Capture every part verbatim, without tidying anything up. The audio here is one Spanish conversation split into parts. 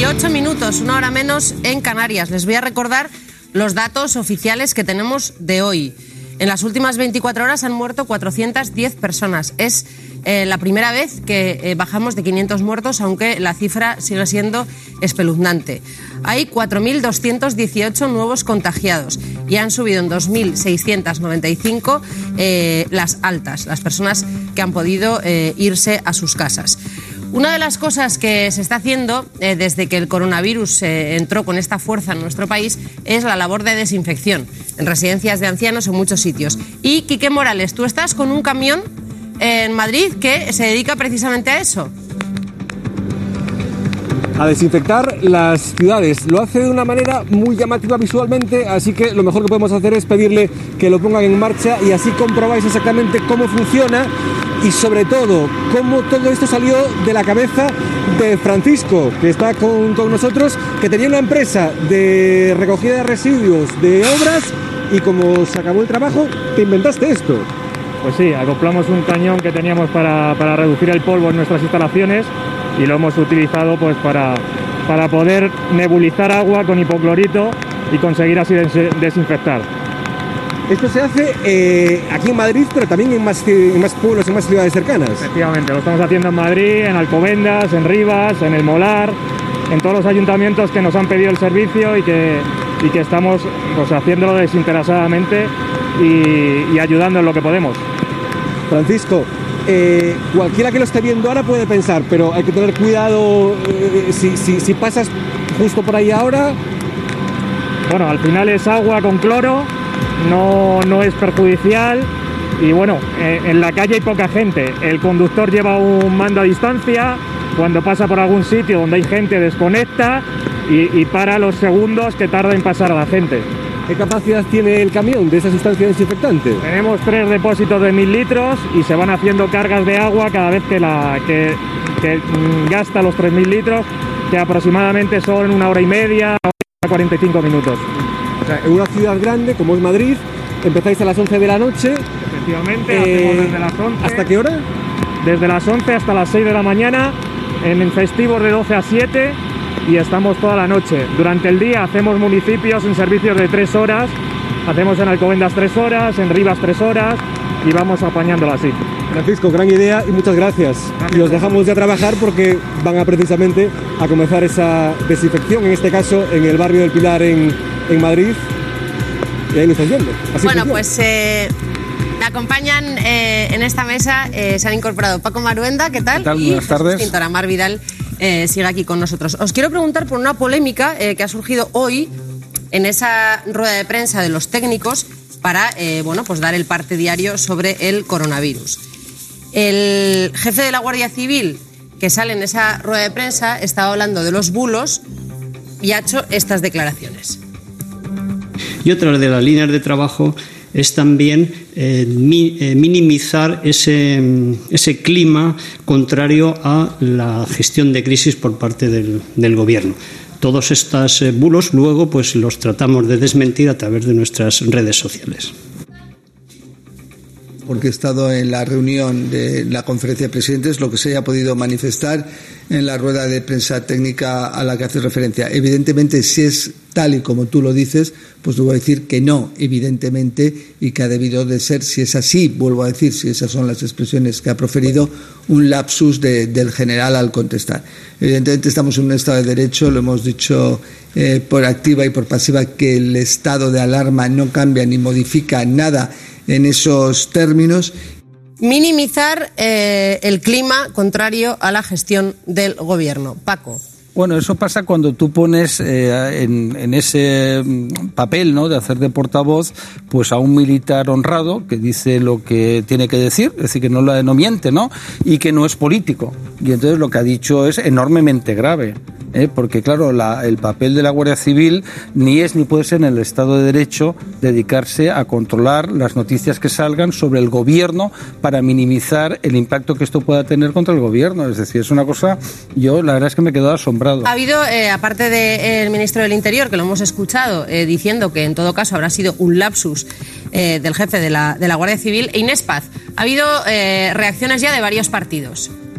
ocho minutos, una hora menos en Canarias. Les voy a recordar los datos oficiales que tenemos de hoy. En las últimas veinticuatro horas han muerto cuatrocientas diez personas. Es eh, la primera vez que eh, bajamos de quinientos muertos, aunque la cifra sigue siendo espeluznante. Hay cuatro mil doscientos dieciocho nuevos contagiados y han subido en dos mil seiscientos noventa y cinco eh, las altas, las personas que han podido eh, irse a sus casas. Una de las cosas que se está haciendo eh, desde que el coronavirus eh, entró con esta fuerza en nuestro país es la labor de desinfección en residencias de ancianos en muchos sitios. Y, Quique Morales, tú estás con un camión en Madrid que se dedica precisamente a eso. A desinfectar las ciudades. Lo hace de una manera muy llamativa visualmente, así que lo mejor que podemos hacer es pedirle que lo pongan en marcha y así comprobáis exactamente cómo funciona y sobre todo cómo todo esto salió de la cabeza de Francisco, que está con, con nosotros, que tenía una empresa de recogida de residuos de obras y como se acabó el trabajo, te inventaste esto. Pues sí, acoplamos un cañón que teníamos para, para reducir el polvo en nuestras instalaciones y lo hemos utilizado pues para, para poder nebulizar agua con hipoclorito y conseguir así des desinfectar. Esto se hace eh, aquí en Madrid, pero también en más, en más pueblos, en más ciudades cercanas. Efectivamente, lo estamos haciendo en Madrid, en Alcobendas, en Rivas, en El Molar, en todos los ayuntamientos que nos han pedido el servicio y que, y que estamos pues, haciéndolo desinteresadamente y, y ayudando en lo que podemos. Francisco, eh, cualquiera que lo esté viendo ahora puede pensar, pero hay que tener cuidado eh, si, si, si pasas justo por ahí ahora. Bueno, al final es agua con cloro, no, no es perjudicial y bueno, eh, en la calle hay poca gente, el conductor lleva un mando a distancia, cuando pasa por algún sitio donde hay gente desconecta y, y para los segundos que tarda en pasar a la gente. ¿Qué capacidad tiene el camión de esa sustancia desinfectante? Tenemos tres depósitos de mil litros y se van haciendo cargas de agua cada vez que, la, que, que gasta los tres mil litros, que aproximadamente son una hora y media, cuarenta y cinco minutos. O sea, en una ciudad grande como es Madrid, empezáis a las once de la noche. Efectivamente, eh, hacemos desde las once. ¿Hasta qué hora? Desde las once hasta las seis de la mañana, en festivos de doce a siete. Y estamos toda la noche. Durante el día hacemos municipios en servicios de tres horas, hacemos en Alcobendas tres horas, en Rivas tres horas y vamos apañándolo así. Francisco, gran idea y muchas gracias. gracias. Y os dejamos ya trabajar porque van a precisamente a comenzar esa desinfección, en este caso en el barrio del Pilar en, en Madrid. Y ahí lo estás viendo. Así bueno, funciona. pues eh, me acompañan eh, en esta mesa, eh, se han incorporado Paco Maruenda, ¿qué tal? ¿Qué tal? Buenas y tardes. Tintora, Mar Vidal. Eh, sigue aquí con nosotros. Os quiero preguntar por una polémica eh, que ha surgido hoy en esa rueda de prensa de los técnicos para eh, bueno, pues dar el parte diario sobre el coronavirus. El jefe de la Guardia Civil, que sale en esa rueda de prensa, estaba hablando de los bulos y ha hecho estas declaraciones. Y otra de las líneas de trabajo es también eh, mi, eh, minimizar ese, ese clima contrario a la gestión de crisis por parte del, del Gobierno. Todos estos eh, bulos luego pues los tratamos de desmentir a través de nuestras redes sociales. Porque he estado en la reunión de la conferencia de presidentes, lo que se haya podido manifestar en la rueda de prensa técnica a la que hace referencia. Evidentemente, si es tal y como tú lo dices, pues debo decir que no, evidentemente, y que ha debido de ser, si es así, vuelvo a decir, si esas son las expresiones que ha proferido, un lapsus de, del general al contestar. Evidentemente estamos en un estado de derecho, lo hemos dicho eh, por activa y por pasiva, que el estado de alarma no cambia ni modifica nada en esos términos. Minimizar eh, el clima contrario a la gestión del Gobierno. Paco. Bueno, eso pasa cuando tú pones eh, en, en ese papel, ¿no?, de hacer de portavoz, pues a un militar honrado que dice lo que tiene que decir, es decir, que no, lo, no miente, ¿no?, y que no es político. Y entonces lo que ha dicho es enormemente grave. ¿Eh? Porque claro, la, el papel de la Guardia Civil ni es ni puede ser en el Estado de Derecho dedicarse a controlar las noticias que salgan sobre el Gobierno para minimizar el impacto que esto pueda tener contra el Gobierno. Es decir, es una cosa, yo la verdad es que me he quedado asombrado. Ha habido, eh, aparte del ministro del Interior, que lo hemos escuchado, eh, diciendo que en todo caso habrá sido un lapsus eh, del jefe de la, de la Guardia Civil, e Inés Paz, ha habido eh, reacciones ya de varios partidos.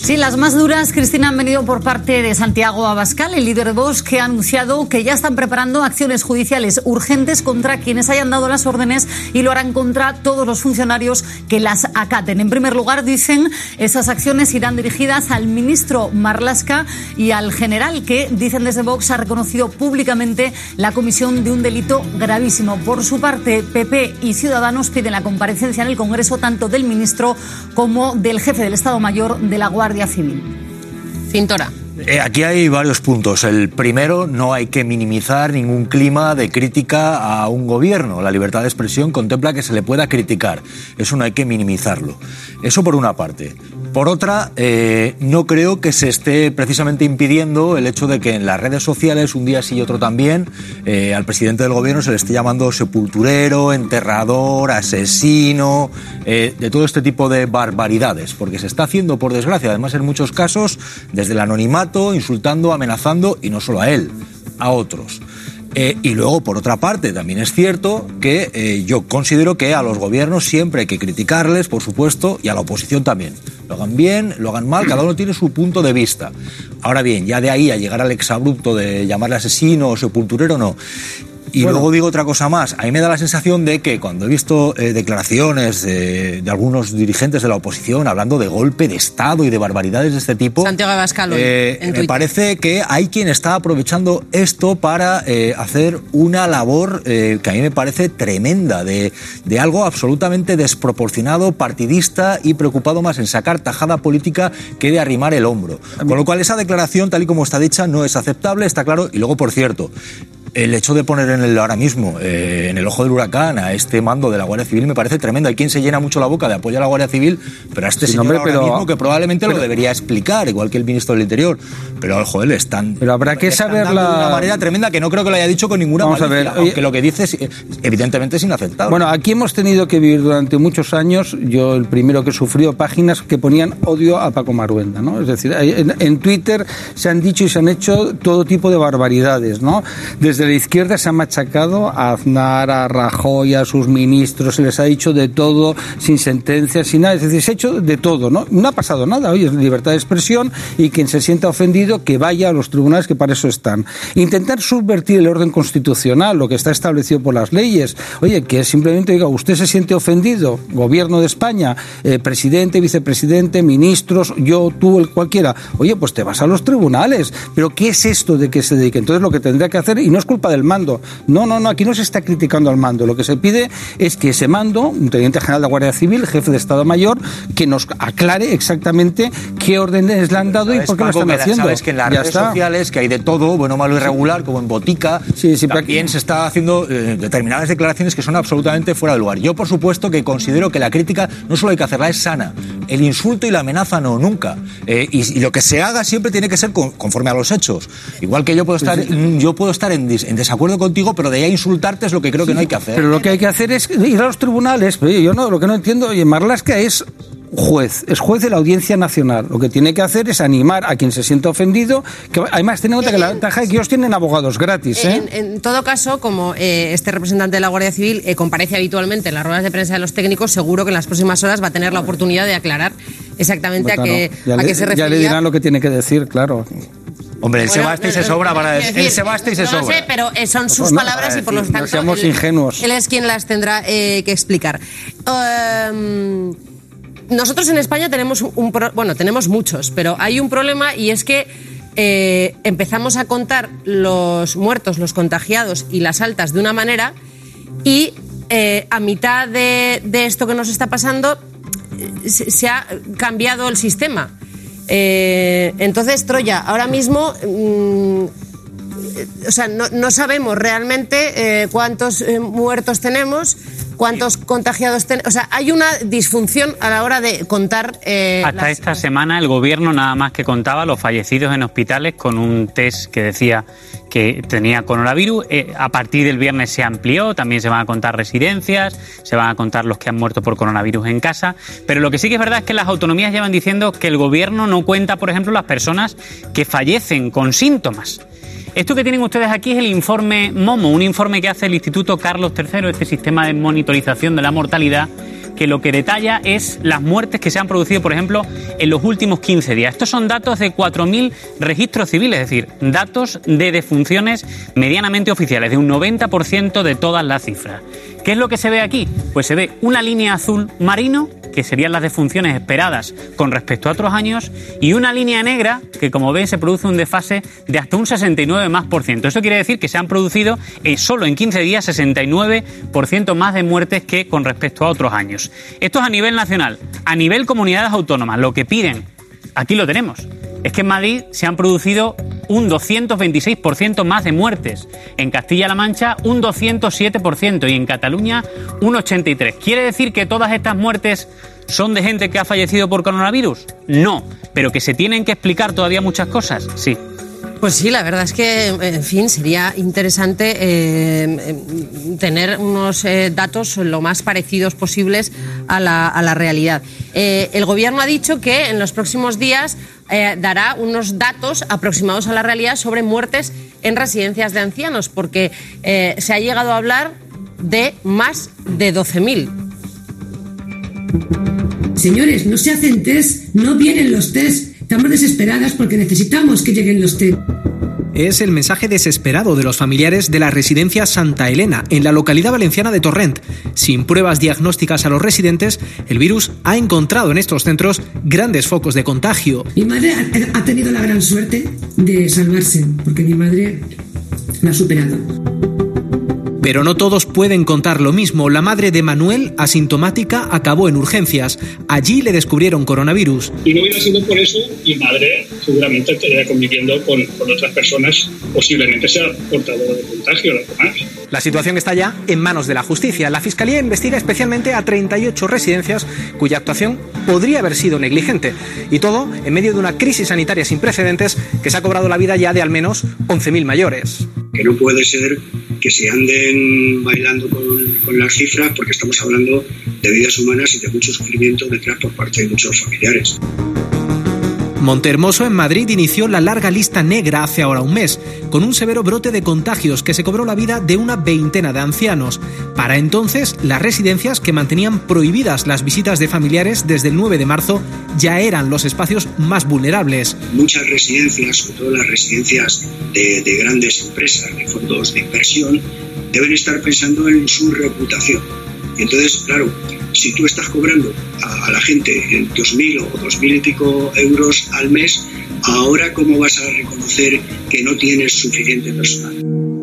Sí, las más duras, Cristina, han venido por parte de Santiago Abascal, el líder de Vox, que ha anunciado que ya están preparando acciones judiciales urgentes contra quienes hayan dado las órdenes y lo harán contra todos los funcionarios que las acaten. En primer lugar, dicen, esas acciones irán dirigidas al ministro Marlaska y al general que, dicen desde Vox, ha reconocido públicamente la comisión de un delito gravísimo. Por su parte, P P y Ciudadanos piden la comparecencia en el Congreso tanto del ministro como del jefe del Estado Mayor de la Guardia Civil. Cintora. Eh, aquí hay varios puntos. El primero, no hay que minimizar ningún clima de crítica a un gobierno. La libertad de expresión contempla que se le pueda criticar. Eso no hay que minimizarlo. Eso por una parte. Por otra, eh, no creo que se esté precisamente impidiendo el hecho de que en las redes sociales, un día sí y otro también, eh, al presidente del gobierno se le esté llamando sepulturero, enterrador, asesino, eh, de todo este tipo de barbaridades. Porque se está haciendo, por desgracia, además en muchos casos, desde el anonimato, insultando, amenazando, y no solo a él, a otros. Eh, y luego, por otra parte, también es cierto que eh, yo considero que a los gobiernos siempre hay que criticarles, por supuesto, y a la oposición también. Lo hagan bien, lo hagan mal, cada uno tiene su punto de vista. Ahora bien, ya de ahí a llegar al exabrupto de llamarle asesino o sepulturero, no. Y bueno, luego digo otra cosa más. A mí me da la sensación de que cuando he visto eh, declaraciones de, de algunos dirigentes de la oposición hablando de golpe de Estado y de barbaridades de este tipo, Santiago Abascal, eh, me Twitter. Parece que hay quien está aprovechando esto para eh, hacer una labor eh, que a mí me parece tremenda, de, de algo absolutamente desproporcionado, partidista y preocupado más en sacar tajada política que de arrimar el hombro. Con lo cual esa declaración, tal y como está dicha, no es aceptable, está claro. Y luego, por cierto, el hecho de poner en el, ahora mismo eh, en el ojo del huracán a este mando de la Guardia Civil me parece tremendo. Hay quien se llena mucho la boca de apoyar a la Guardia Civil, pero a este sí, señor hombre, ahora pero, mismo que probablemente pero, lo debería explicar, igual que el ministro del Interior. Pero, joder, están... Pero habrá que saber la... de una manera tremenda que no creo que lo haya dicho con ninguna Vamos malicia, a ver, aunque oye, lo que dice es, evidentemente es inaceptable. Bueno, aquí hemos tenido que vivir durante muchos años, yo el primero que sufrió, páginas que ponían odio a Paco Maruenda, ¿no? Es decir, en, en Twitter se han dicho y se han hecho todo tipo de barbaridades, ¿no? Desde la izquierda se han machacado a Aznar, a Rajoy, a sus ministros, se les ha dicho de todo, sin sentencias, sin nada, es decir, se ha hecho de todo, ¿no? No ha pasado nada, oye, es libertad de expresión y quien se sienta ofendido que vaya a los tribunales que para eso están. Intentar subvertir el orden constitucional, lo que está establecido por las leyes, oye, que simplemente diga, usted se siente ofendido, gobierno de España, eh, presidente, vicepresidente, ministros, yo, tú, el cualquiera, oye, pues te vas a los tribunales, pero ¿qué es esto de que se dedique? Entonces lo que tendría que hacer, y no es culpa del mando, No, no, no, aquí no se está criticando al mando. Lo que se pide es que ese mando, un teniente general de Guardia Civil, jefe de Estado Mayor, que nos aclare exactamente qué órdenes le han dado y por qué lo están haciendo. Sabes que en las ya redes está. sociales, que hay de todo, bueno, malo y regular, como en Botica, sí, sí, también se está haciendo eh, determinadas declaraciones que son absolutamente fuera de lugar. Yo, por supuesto, que considero que la crítica no solo hay que hacerla, es sana. El insulto y la amenaza no, nunca. Eh, y, y lo que se haga siempre tiene que ser con, conforme a los hechos. Igual que yo puedo estar, sí, sí. yo puedo estar en, en desacuerdo contigo, pero de ahí a insultarte es lo que creo que sí, no hay que hacer. Pero lo que hay que hacer es ir a los tribunales. Oye, yo no, lo que no entiendo, oye, Marlaska es juez, es juez de la Audiencia Nacional. Lo que tiene que hacer es animar a quien se sienta ofendido, que además ten en cuenta que la ventaja es que ellos tienen abogados gratis, ¿eh? En, en todo caso, como eh, este representante de la Guardia Civil eh, comparece habitualmente en las ruedas de prensa de los técnicos, seguro que en las próximas horas va a tener la oportunidad de aclarar exactamente bueno, a qué, ya a le, qué se refería. Ya le dirán lo que tiene que decir, claro. Hombre, el bueno, Sebasti se sobra para decir. El Sebasti se no sobra. No sé, pero eh, son sus no, palabras y por lo tanto. No seamos él, ingenuos. Él es quien las tendrá eh, que explicar. Um, nosotros en España tenemos un pro, bueno, tenemos muchos, pero hay un problema y es que eh, empezamos a contar los muertos, los contagiados y las altas de una manera y eh, a mitad de, de esto que nos está pasando eh, se, se ha cambiado el sistema. Eh, entonces, Troya, ahora mismo, mmm, o sea, no, no sabemos realmente eh, cuántos eh, muertos tenemos, cuántos contagiados tenemos. O sea, hay una disfunción a la hora de contar. Eh, Hasta las... esta semana el gobierno nada más que contaba los fallecidos en hospitales con un test que decía que tenía coronavirus. Eh, a partir del viernes se amplió, también se van a contar residencias, se van a contar los que han muerto por coronavirus en casa. Pero lo que sí que es verdad es que las autonomías llevan diciendo que el gobierno no cuenta, por ejemplo, las personas que fallecen con síntomas. Esto que tienen ustedes aquí es el informe MOMO, un informe que hace el Instituto Carlos tercero, este sistema de monitorización de la mortalidad, que lo que detalla es las muertes que se han producido, por ejemplo, en los últimos quince días. Estos son datos de cuatro mil registros civiles, es decir, datos de defunciones medianamente oficiales, de un noventa por ciento de todas las cifras. ¿Qué es lo que se ve aquí? Pues se ve una línea azul marino, que serían las defunciones esperadas con respecto a otros años, y una línea negra, que como ven se produce un desfase de hasta un sesenta y nueve más por ciento. Eso quiere decir que se han producido eh, solo en quince días sesenta y nueve por ciento más de muertes que con respecto a otros años. Esto es a nivel nacional. A nivel comunidades autónomas, lo que piden, aquí lo tenemos, es que en Madrid se han producido un doscientos veintiséis por ciento más de muertes. En Castilla-La Mancha, un doscientos siete por ciento y en Cataluña, un ochenta y tres por ciento. ¿Quiere decir que todas estas muertes son de gente que ha fallecido por coronavirus? No, pero que se tienen que explicar todavía muchas cosas, sí. Pues sí, la verdad es que, en fin, sería interesante eh, tener unos eh, datos lo más parecidos posibles a la, a la realidad. Eh, el Gobierno ha dicho que en los próximos días eh, dará unos datos aproximados a la realidad sobre muertes en residencias de ancianos, porque eh, se ha llegado a hablar de más de doce mil. Señores, no se hacen test, no vienen los test. Estamos desesperadas porque necesitamos que lleguen los test. Es el mensaje desesperado de los familiares de la residencia Santa Elena, en la localidad valenciana de Torrent. Sin pruebas diagnósticas a los residentes, el virus ha encontrado en estos centros grandes focos de contagio. Mi madre ha tenido la gran suerte de salvarse, porque mi madre la ha superado. Pero no todos pueden contar lo mismo. La madre de Manuel, asintomática, acabó en urgencias. Allí le descubrieron coronavirus. Y no hubiera sido por eso, mi madre seguramente estaría conviviendo con, con otras personas, posiblemente sea portadora de contagio. La situación está ya en manos de la justicia. La Fiscalía investiga especialmente a treinta y ocho residencias cuya actuación podría haber sido negligente. Y todo en medio de una crisis sanitaria sin precedentes que se ha cobrado la vida ya de al menos once mil mayores. Que no puede ser que se anden bailando con, con las cifras, porque estamos hablando de vidas humanas y de mucho sufrimiento detrás por parte de muchos familiares. Montehermoso, en Madrid, inició la larga lista negra hace ahora un mes, con un severo brote de contagios que se cobró la vida de una veintena de ancianos. Para entonces, las residencias que mantenían prohibidas las visitas de familiares desde el nueve de marzo ya eran los espacios más vulnerables. Muchas residencias, sobre todo las residencias de, de grandes empresas, de fondos de inversión, deben estar pensando en su reputación. Y entonces, claro, si tú estás cobrando a, a la gente dos mil o dos mil y pico euros al mes, ahora ¿cómo vas a reconocer que no tienes suficiente personal?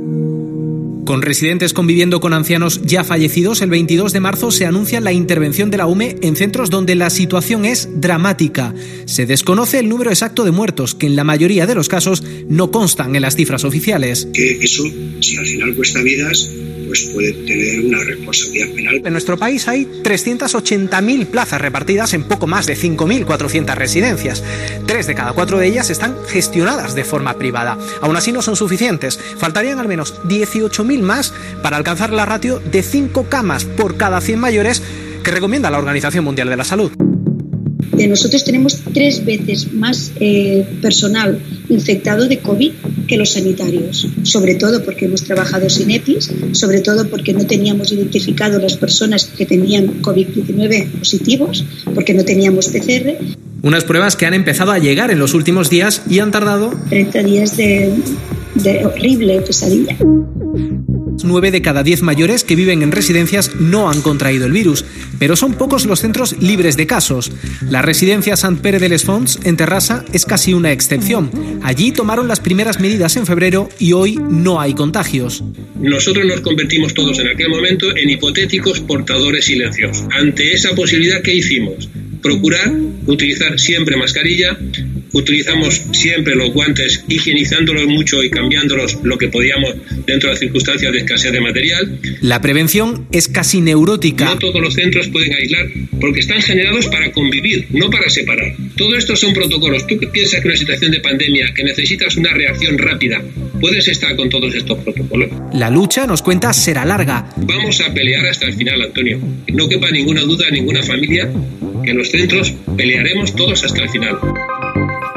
Con residentes conviviendo con ancianos ya fallecidos, el veintidós de marzo se anuncia la intervención de la U M E en centros donde la situación es dramática. Se desconoce el número exacto de muertos, que en la mayoría de los casos no constan en las cifras oficiales. Que eso, si al final cuesta vidas, pues puede tener una responsabilidad penal. En nuestro país hay trescientas ochenta mil plazas repartidas en poco más de cinco mil cuatrocientas residencias. Tres de cada cuatro de ellas están gestionadas de forma privada. Aún así no son suficientes. Faltarían al menos dieciocho mil más para alcanzar la ratio de cinco camas por cada cien mayores que recomienda la Organización Mundial de la Salud. Nosotros tenemos tres veces más eh, personal infectado de COVID que los sanitarios, sobre todo porque hemos trabajado sin EPIs, sobre todo porque no teníamos identificado las personas que tenían COVID diecinueve positivos, porque no teníamos P C R. Unas pruebas que han empezado a llegar en los últimos días y han tardado treinta días de, de horrible pesadilla. Nueve de cada diez mayores que viven en residencias no han contraído el virus, pero son pocos los centros libres de casos. La residencia Sant Pere de les Fonts, en Terrassa, es casi una excepción. Allí tomaron las primeras medidas en febrero y hoy no hay contagios. Nosotros nos convertimos todos en aquel momento en hipotéticos portadores silenciosos. Ante esa posibilidad, ¿qué hicimos? Procurar utilizar siempre mascarilla, utilizamos siempre los guantes, higienizándolos mucho y cambiándolos lo que podíamos dentro de las circunstancias de escasez de material. La prevención es casi neurótica. No todos los centros pueden aislar porque están generados para convivir, no para separar. Todo esto son protocolos. Tú que piensas que en una situación de pandemia que necesitas una reacción rápida, puedes estar con todos estos protocolos. La lucha, nos cuenta, será larga. Vamos a pelear hasta el final, Antonio. No quepa ninguna duda a ninguna familia que en los centros pelearemos todos hasta el final.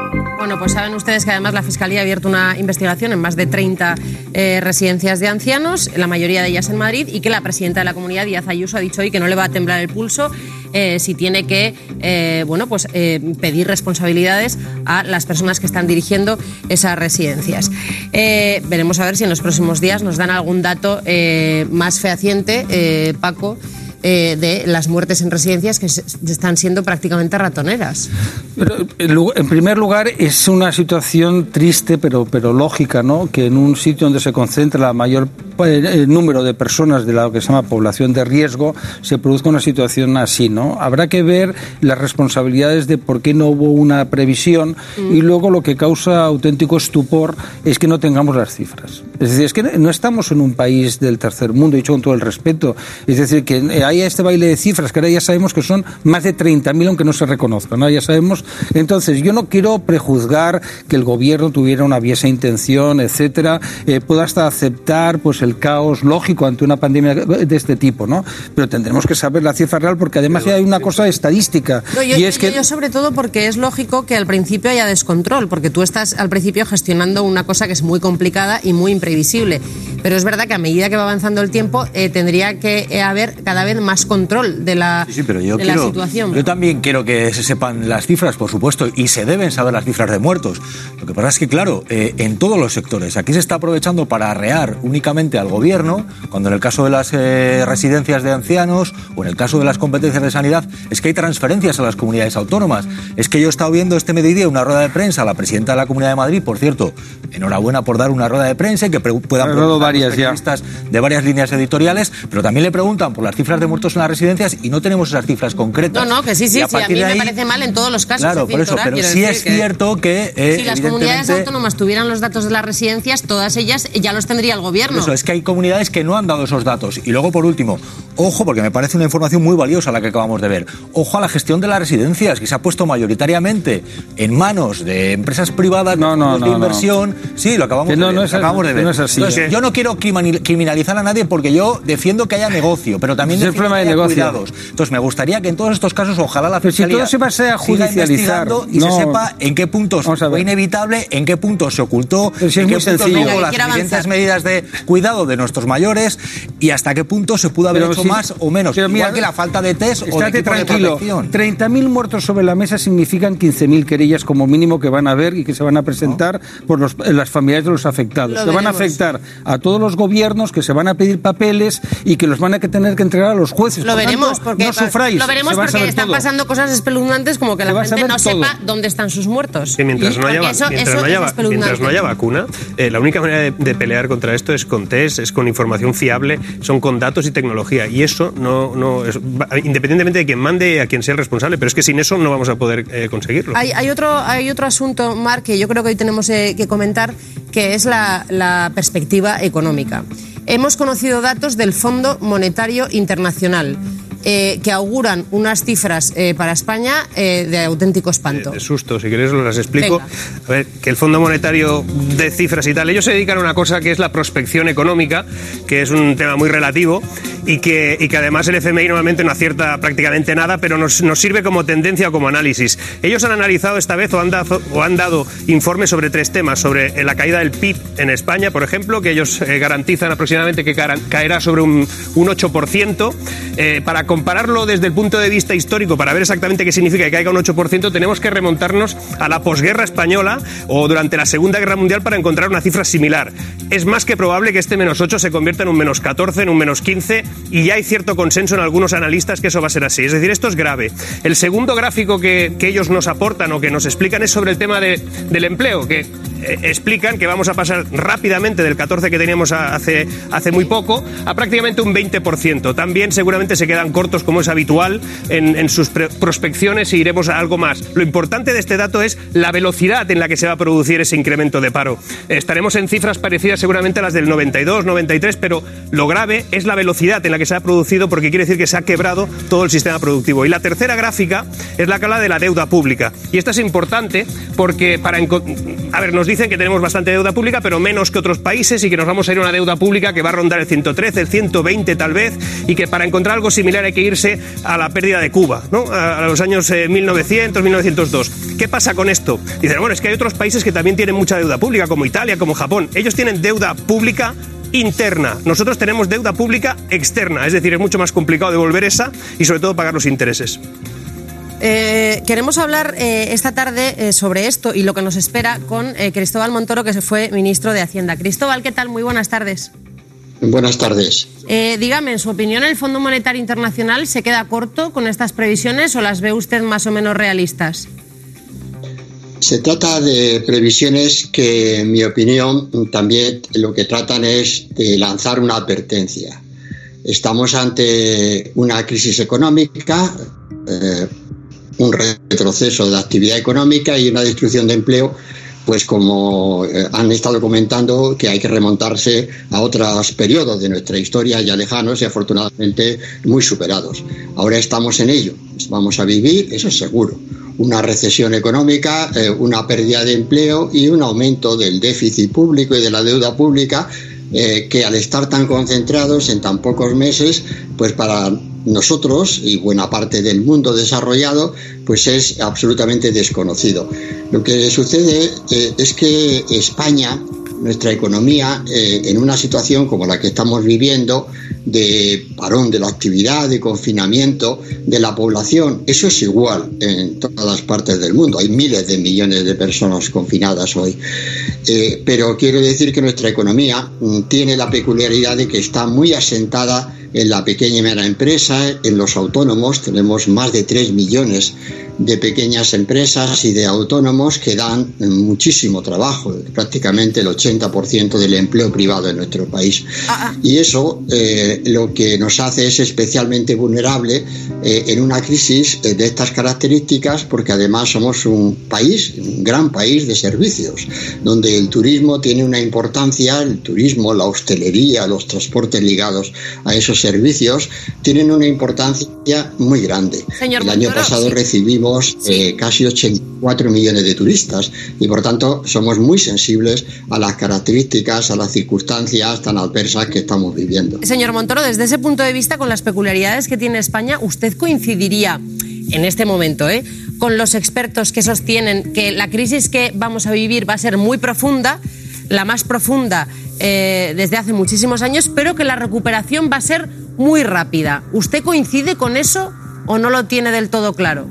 Bueno, pues saben ustedes que además la Fiscalía ha abierto una investigación en más de treinta eh, residencias de ancianos, la mayoría de ellas en Madrid, y que la presidenta de la comunidad, Díaz Ayuso, ha dicho hoy que no le va a temblar el pulso eh, si tiene que eh, bueno, pues, eh, pedir responsabilidades a las personas que están dirigiendo esas residencias. Eh, veremos a ver si en los próximos días nos dan algún dato eh, más fehaciente, eh, Paco, Eh, de las muertes en residencias que se, están siendo prácticamente ratoneras. Pero, en primer lugar, es una situación triste pero, pero lógica, ¿no? Que en un sitio donde se concentra la mayor el número de personas de lo que se llama población de riesgo se produzca una situación así, ¿no? Habrá que ver las responsabilidades de por qué no hubo una previsión mm. y luego lo que causa auténtico estupor es que no tengamos las cifras. Es decir, es que no estamos en un país del tercer mundo, dicho con todo el respeto. Es decir, que hay este baile de cifras que ahora ya sabemos que son más de treinta mil aunque no se reconozcan, ¿no? Ya sabemos. Entonces, yo no quiero prejuzgar que el gobierno tuviera una aviesa intención, etcétera, eh, pueda hasta aceptar pues el caos lógico ante una pandemia de este tipo, ¿no? Pero tendremos que saber la cifra real porque además ya hay una cosa estadística. No, yo, y es yo, que... yo sobre todo porque es lógico que al principio haya descontrol, porque tú estás al principio gestionando una cosa que es muy complicada y muy imprevisible. Pero es verdad que a medida que va avanzando el tiempo eh, tendría que eh, haber cada vez más control de la, sí, sí, pero yo de quiero, la situación. Yo también quiero que se sepan las cifras, por supuesto, y se deben saber las cifras de muertos. Lo que pasa es que, claro, eh, en todos los sectores, aquí se está aprovechando para arrear únicamente al gobierno, cuando en el caso de las eh, residencias de ancianos o en el caso de las competencias de sanidad, es que hay transferencias a las comunidades autónomas. Es que yo he estado viendo este mediodía una rueda de prensa a la presidenta de la Comunidad de Madrid, por cierto, enhorabuena por dar una rueda de prensa y que pre- puedan preguntar varias a los periodistas de varias líneas editoriales, pero también le preguntan por las cifras de muertos en las residencias y no tenemos esas cifras concretas. No, no, que sí, sí, a, sí, a mí me ahí, parece mal en todos los casos. Claro, por eso, pero sí es que, cierto que... Eh, si las comunidades autónomas tuvieran los datos de las residencias, todas ellas ya los tendría el gobierno. Eso, es que hay comunidades que no han dado esos datos. Y luego, por último, ojo, porque me parece una información muy valiosa la que acabamos de ver, ojo a la gestión de las residencias, que se ha puesto mayoritariamente en manos de empresas privadas, no, no, de no, inversión. No. Sí, lo acabamos, no, de, no ver, es, lo acabamos de ver. No es así, Entonces, ¿eh? yo no quiero criminalizar a nadie porque yo defiendo que haya negocio, pero también es el problema de negocio. Cuidados. Entonces, me gustaría que en todos estos casos, ojalá la pero Fiscalía si todo se pase a judicializar y no. se sepa en qué puntos fue inevitable, en qué puntos se ocultó, pero si en es qué muy puntos sencillo. no hubo las suficientes medidas de cuidado de nuestros mayores y hasta qué punto se pudo haber pero hecho si, más o menos. Igual mira, que la falta de test o de equipo de protección. treinta mil muertos sobre la mesa significan quince mil querellas como mínimo que van a haber y que se van a presentar ¿no? por los, las familias de los afectados. Lo que van a afectar a todos los gobiernos, que se van a pedir papeles y que los van a tener que entregar a los jueces. Lo por veremos tanto, porque, no sufráis, lo veremos porque están todo. pasando cosas espeluznantes como que la gente no todo. sepa dónde están sus muertos. Sí, mientras, no haya, eso, mientras, eso no haya, es mientras no haya vacuna, eh, la única manera de, de pelear contra esto es con test, es con información fiable, son con datos y tecnología. Y eso no, no es, independientemente de quien mande, a quien sea el responsable, pero es que sin eso no vamos a poder eh, conseguirlo. Hay, hay, otro, hay otro asunto, Marc, que yo creo que hoy tenemos eh, que comentar, que es la, la perspectiva económica. Hemos conocido datos del Fondo Monetario Internacional eh, que auguran unas cifras eh, para España eh, de auténtico espanto. De, de susto, si queréis os las explico. Venga. A ver, que el Fondo Monetario de cifras y tal, ellos se dedican a una cosa que es la prospección económica, que es un tema muy relativo y que, y que además el F M I normalmente no acierta prácticamente nada, pero nos, nos sirve como tendencia o como análisis. Ellos han analizado esta vez o han dado, o han dado informes sobre tres temas, sobre la caída del P I B en España, por ejemplo, que ellos eh, garantizan aproximadamente que caerá sobre un, un ocho por ciento. Eh, para compararlo desde el punto de vista histórico, para ver exactamente qué significa que caiga un ocho por ciento, tenemos que remontarnos a la posguerra española o durante la Segunda Guerra Mundial para encontrar una cifra similar. Es más que probable que este menos ocho se convierta en un menos catorce, en un menos quince, y ya hay cierto consenso en algunos analistas que eso va a ser así. Es decir, esto es grave. El segundo gráfico que, que ellos nos aportan o que nos explican es sobre el tema de, del empleo, que eh, explican que vamos a pasar rápidamente del catorce que teníamos a, hace, hace muy poco a prácticamente un veinte por ciento. También seguramente se quedan cortos, como es habitual, en, en sus pre- prospecciones y iremos a algo más. Lo importante de este dato es la velocidad en la que se va a producir ese incremento de paro. Estaremos en cifras parecidas seguramente a las del noventa y dos, noventa y tres, pero lo grave es la velocidad en la que se ha producido, porque quiere decir que se ha quebrado todo el sistema productivo. Y la tercera gráfica es la que habla de la deuda pública. Y esta es importante porque, para enco- a ver, nos dice dicen que tenemos bastante deuda pública, pero menos que otros países, y que nos vamos a ir a una deuda pública que va a rondar el ciento trece, el ciento veinte tal vez, y que para encontrar algo similar hay que irse a la pérdida de Cuba, ¿no? A los años eh, mil novecientos, mil novecientos dos. ¿Qué pasa con esto? Dicen, bueno, es que hay otros países que también tienen mucha deuda pública, como Italia, como Japón. Ellos tienen deuda pública interna. Nosotros tenemos deuda pública externa, es decir, es mucho más complicado devolver esa y sobre todo pagar los intereses. Eh, queremos hablar eh, esta tarde eh, sobre esto y lo que nos espera con eh, Cristóbal Montoro, que se fue ministro de Hacienda. Cristóbal, ¿qué tal? Muy buenas tardes. Buenas tardes. Eh, dígame, en su opinión, ¿el Fondo Monetario Internacional se queda corto con estas previsiones o las ve usted más o menos realistas? Se trata de previsiones que, en mi opinión, también lo que tratan es de lanzar una advertencia. Estamos ante una crisis económica, eh, un retroceso de actividad económica y una destrucción de empleo, pues como eh, han estado comentando, que hay que remontarse a otros periodos de nuestra historia ya lejanos y afortunadamente muy superados. Ahora estamos en ello, vamos a vivir, eso es seguro, una recesión económica, eh, una pérdida de empleo y un aumento del déficit público y de la deuda pública, eh, que al estar tan concentrados en tan pocos meses, pues para nosotros y buena parte del mundo desarrollado, pues es absolutamente desconocido. Lo que sucede eh, es que España, nuestra economía, eh, en una situación como la que estamos viviendo, de parón de la actividad, de confinamiento de la población, eso es igual en todas partes del mundo. Hay miles de millones de personas confinadas hoy. Eh, pero quiero decir que nuestra economía mm, tiene la peculiaridad de que está muy asentada en la pequeña y mediana empresa, en los autónomos. Tenemos más de tres millones de pequeñas empresas y de autónomos que dan muchísimo trabajo, prácticamente el ochenta por ciento del empleo privado en nuestro país. Y eso eh, lo que nos hace es especialmente vulnerable eh, en una crisis eh, de estas características, porque además somos un país, un gran país de servicios, donde el turismo tiene una importancia, el turismo, la hostelería, los transportes ligados a esos servicios tienen una importancia muy grande. Señor el año Montoro, pasado sí. recibimos eh, casi ochenta y cuatro millones de turistas y por tanto somos muy sensibles a las características, a las circunstancias tan adversas que estamos viviendo. Señor Montoro, desde ese punto de vista, con las peculiaridades que tiene España, ¿usted coincidiría en este momento eh, con los expertos que sostienen que la crisis que vamos a vivir va a ser muy profunda, la más profunda eh, desde hace muchísimos años, pero que la recuperación va a ser muy rápida? ¿Usted coincide con eso o no lo tiene del todo claro?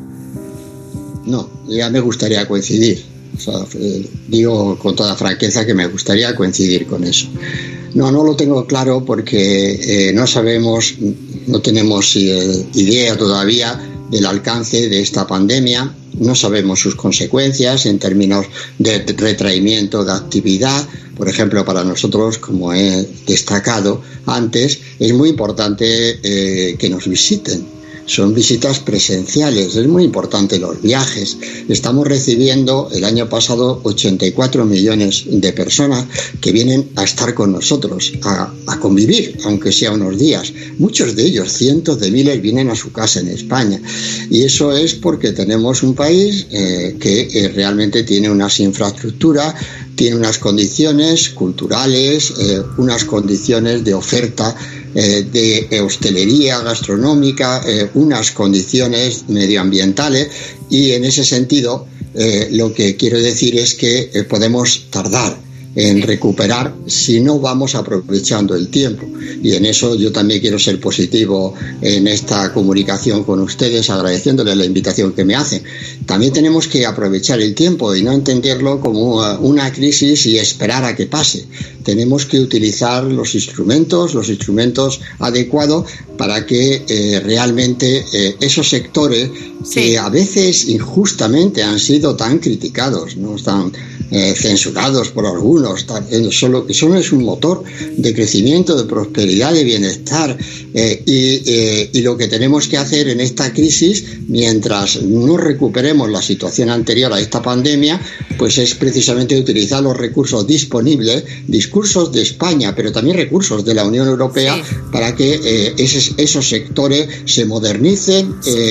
No, ya me gustaría coincidir. O sea, eh, digo con toda franqueza que me gustaría coincidir con eso. No, no lo tengo claro porque eh, no sabemos, no tenemos eh, idea todavía del alcance de esta pandemia, no sabemos sus consecuencias en términos de retraimiento de actividad. Por ejemplo, para nosotros, como he destacado antes, es muy importante eh, que nos visiten. Son visitas presenciales, es muy importante los viajes. Estamos recibiendo el año pasado ochenta y cuatro millones de personas que vienen a estar con nosotros, a, a convivir, aunque sea unos días. Muchos de ellos, cientos de miles, vienen a su casa en España. Y eso es porque tenemos un país eh, que eh, realmente tiene unas infraestructuras, tiene unas condiciones culturales, eh, unas condiciones de oferta eh, de hostelería gastronómica, eh, unas condiciones medioambientales, y en ese sentido eh, lo que quiero decir es que eh, podemos tardar en recuperar si no vamos aprovechando el tiempo. Y en eso yo también quiero ser positivo en esta comunicación con ustedes, agradeciéndoles la invitación que me hacen. También tenemos que aprovechar el tiempo y no entenderlo como una crisis y esperar a que pase. Tenemos que utilizar los instrumentos, los instrumentos adecuados para que eh, realmente eh, esos sectores sí. que a veces injustamente han sido tan criticados, no están eh, censurados por algunos, tan, eh, solo, solo es un motor de crecimiento, de prosperidad, de bienestar, eh, y, eh, y lo que tenemos que hacer en esta crisis, mientras no recuperemos la situación anterior a esta pandemia, pues es precisamente utilizar los recursos disponibles, discursos de España, pero también recursos de la Unión Europea, sí. para que eh, esos, esos sectores se modernicen, eh,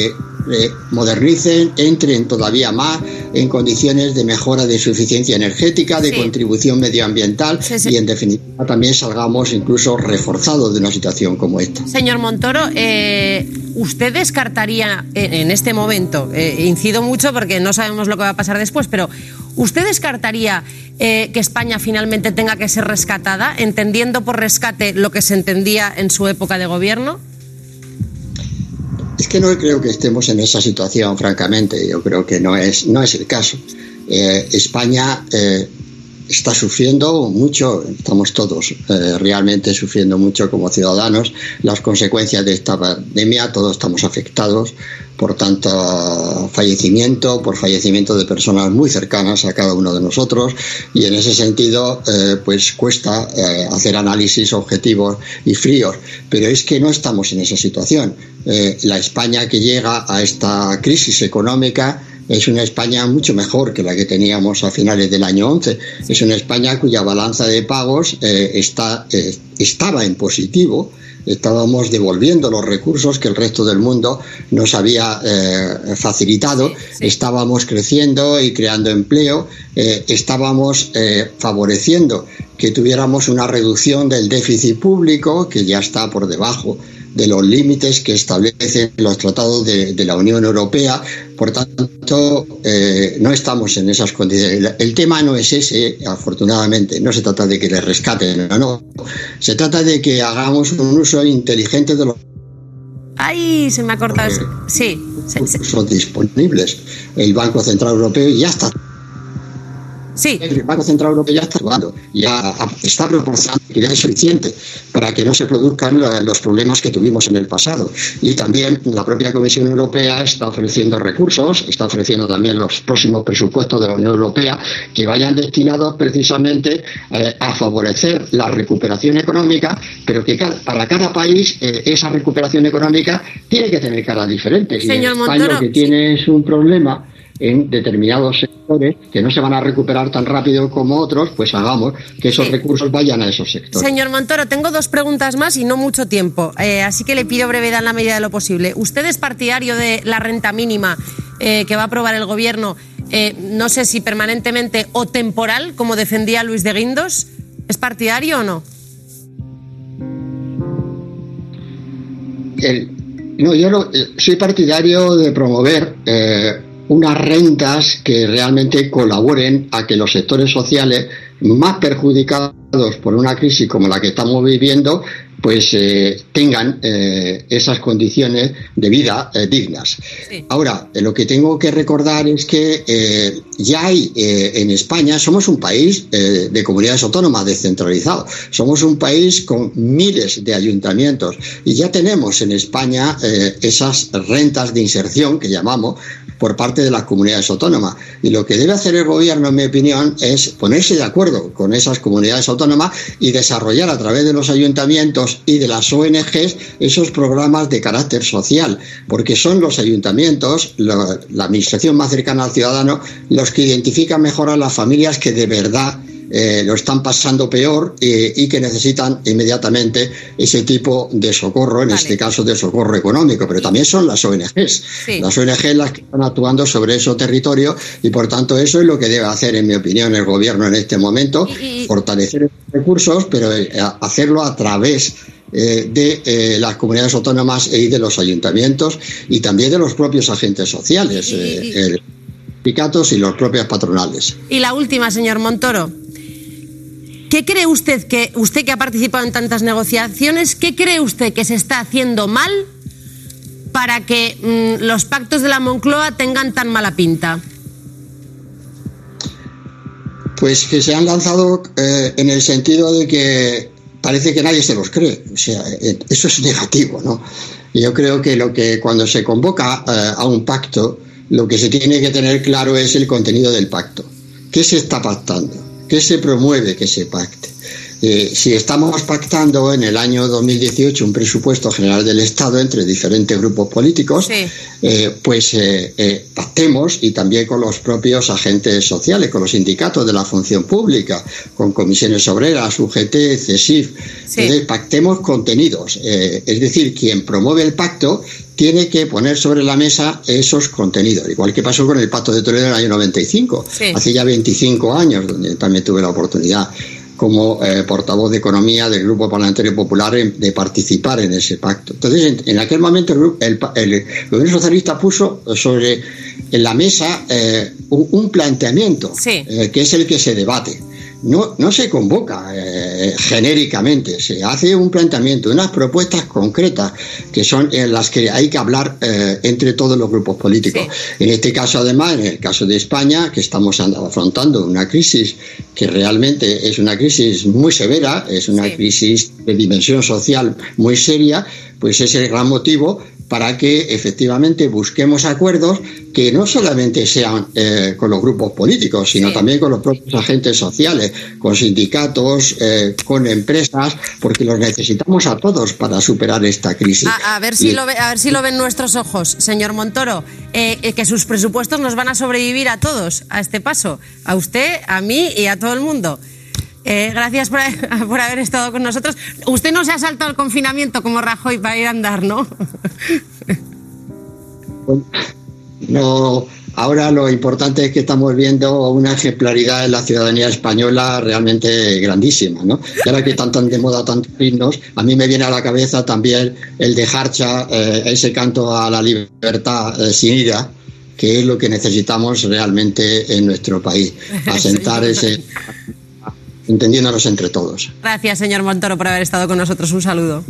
eh, modernicen, entren todavía más en condiciones de mejora de su eficiencia energética, de sí. contribución medioambiental sí, sí. y en definitiva también salgamos incluso reforzados de una situación como esta. Señor Montoro, eh, ¿usted descartaría en, en este momento, eh, incido mucho porque no sabemos lo que va a pasar después, pero ¿usted descartaría eh, que España finalmente tenga que ser rescatada, entendiendo por rescate lo que se entendía en su época de gobierno? Es que no creo que estemos en esa situación, francamente. Yo creo que no es, no es el caso. Eh, España eh, está sufriendo mucho, estamos todos eh, realmente sufriendo mucho como ciudadanos las consecuencias de esta pandemia. Todos estamos afectados por tanto fallecimiento, por fallecimiento de personas muy cercanas a cada uno de nosotros, y en ese sentido eh, pues cuesta eh, hacer análisis objetivos y fríos, pero es que no estamos en esa situación. Eh, la España que llega a esta crisis económica es una España mucho mejor que la que teníamos a finales del año once. Es una España cuya balanza de pagos eh, está, eh, estaba en positivo. Estábamos devolviendo los recursos que el resto del mundo nos había eh, facilitado, sí, sí. Estábamos creciendo y creando empleo, eh, estábamos eh, favoreciendo que tuviéramos una reducción del déficit público que ya está por debajo de los límites que establecen los tratados de, de la Unión Europea. Por tanto, eh, no estamos en esas condiciones. El tema no es ese, afortunadamente. No se trata de que les rescaten, no, no. Se trata de que hagamos un uso inteligente de los ¡Ay! Se me ha cortado eso. Sí. Son disponibles. El Banco Central Europeo ya está. Sí. El Banco Central Europeo ya está actuando, ya está proporcionando liquidez suficiente para que no se produzcan los problemas que tuvimos en el pasado. Y también la propia Comisión Europea está ofreciendo recursos, está ofreciendo también los próximos presupuestos de la Unión Europea que vayan destinados precisamente eh, a favorecer la recuperación económica, pero que cada, para cada país eh, esa recuperación económica tiene que tener caras diferentes. Señor y España Montoro, lo que tiene es un problema en determinados sectores que no se van a recuperar tan rápido como otros, pues hagamos que esos sí. recursos vayan a esos sectores. Señor Montoro, tengo dos preguntas más y no mucho tiempo, eh, así que le pido brevedad en la medida de lo posible. ¿Usted es partidario de la renta mínima eh, que va a aprobar el Gobierno, eh, no sé si permanentemente o temporal, como defendía Luis de Guindos? ¿Es partidario o no? El, no, yo no, soy partidario de promover eh, unas rentas que realmente colaboren a que los sectores sociales más perjudicados por una crisis como la que estamos viviendo pues eh, tengan eh, esas condiciones de vida eh, dignas. Sí. Ahora, eh, lo que tengo que recordar es que eh, ya hay eh, en España, somos un país eh, de comunidades autónomas descentralizados, somos un país con miles de ayuntamientos y ya tenemos en España eh, esas rentas de inserción que llamamos por parte de las comunidades autónomas. Y lo que debe hacer el Gobierno, en mi opinión, es ponerse de acuerdo con esas comunidades autónomas y desarrollar a través de los ayuntamientos y de las O N Ges esos programas de carácter social, porque son los ayuntamientos, la, la administración más cercana al ciudadano, los que identifican mejor a las familias que de verdad Eh, lo están pasando peor eh, y que necesitan inmediatamente ese tipo de socorro, en vale. este caso de socorro económico, pero también son las O N Ges, sí. las O N Ges las que están actuando sobre esos territorios y por tanto eso es lo que debe hacer, en mi opinión, el Gobierno en este momento, y, y... fortalecer esos recursos, pero eh, hacerlo a través eh, de eh, las comunidades autónomas y de los ayuntamientos y también de los propios agentes sociales, y, eh, y... Eh, sindicatos y los propios patronales. Y la última, señor Montoro. ¿Qué cree usted que, usted que ha participado en tantas negociaciones, qué cree usted que se está haciendo mal para que mmm, los pactos de la Moncloa tengan tan mala pinta? Pues que se han lanzado eh, en el sentido de que parece que nadie se los cree. O sea, eh, eso es negativo, ¿no? Yo creo que lo que cuando se convoca eh, a un pacto, lo que se tiene que tener claro es el contenido del pacto. ¿Qué se está pactando? ¿Qué se promueve que se pacte? Eh, si estamos pactando en el año dos mil dieciocho un presupuesto general del Estado entre diferentes grupos políticos, sí. eh, pues eh, eh, pactemos y también con los propios agentes sociales, con los sindicatos de la función pública, con comisiones obreras, U G T, CESIF. Sí. Entonces, pactemos contenidos. Eh, es decir, quien promueve el pacto tiene que poner sobre la mesa esos contenidos, igual que pasó con el Pacto de Toledo en el año noventa y cinco, sí. Hace ya veinticinco años, donde también tuve la oportunidad como eh, portavoz de Economía del Grupo Parlamentario Popular en, de participar en ese pacto. Entonces, en, en aquel momento el, el, el gobierno socialista puso sobre en la mesa eh, un, un planteamiento, sí. eh, que es el que se debate. No, no se convoca eh, genéricamente, se hace un planteamiento, unas propuestas concretas que son en las que hay que hablar eh, entre todos los grupos políticos. Sí. En este caso, además, en el caso de España, que estamos afrontando una crisis que realmente es una crisis muy severa, es una sí. crisis de dimensión social muy seria, pues ese es el gran motivo para que efectivamente busquemos acuerdos que no solamente sean eh, con los grupos políticos, sino sí. también con los propios agentes sociales, con sindicatos, eh, con empresas, porque los necesitamos a todos para superar esta crisis. A, a, ver, si y... lo ve, a ver si lo ven nuestros ojos, señor Montoro, eh, eh, que sus presupuestos nos van a sobrevivir a todos, a este paso, a usted, a mí y a todo el mundo. Eh, gracias por, por haber estado con nosotros. Usted no se ha saltado el confinamiento como Rajoy para ir a andar, ¿no? No, ahora lo importante es que estamos viendo una ejemplaridad en la ciudadanía española realmente grandísima, ¿no? Y ahora que están tan de moda tantos himnos, a mí me viene a la cabeza también el de Harcha, eh, ese canto a la libertad eh, sin ira, que es lo que necesitamos realmente en nuestro país, asentar ese... entendiéndonos entre todos. Gracias, señor Montoro, por haber estado con nosotros. Un saludo.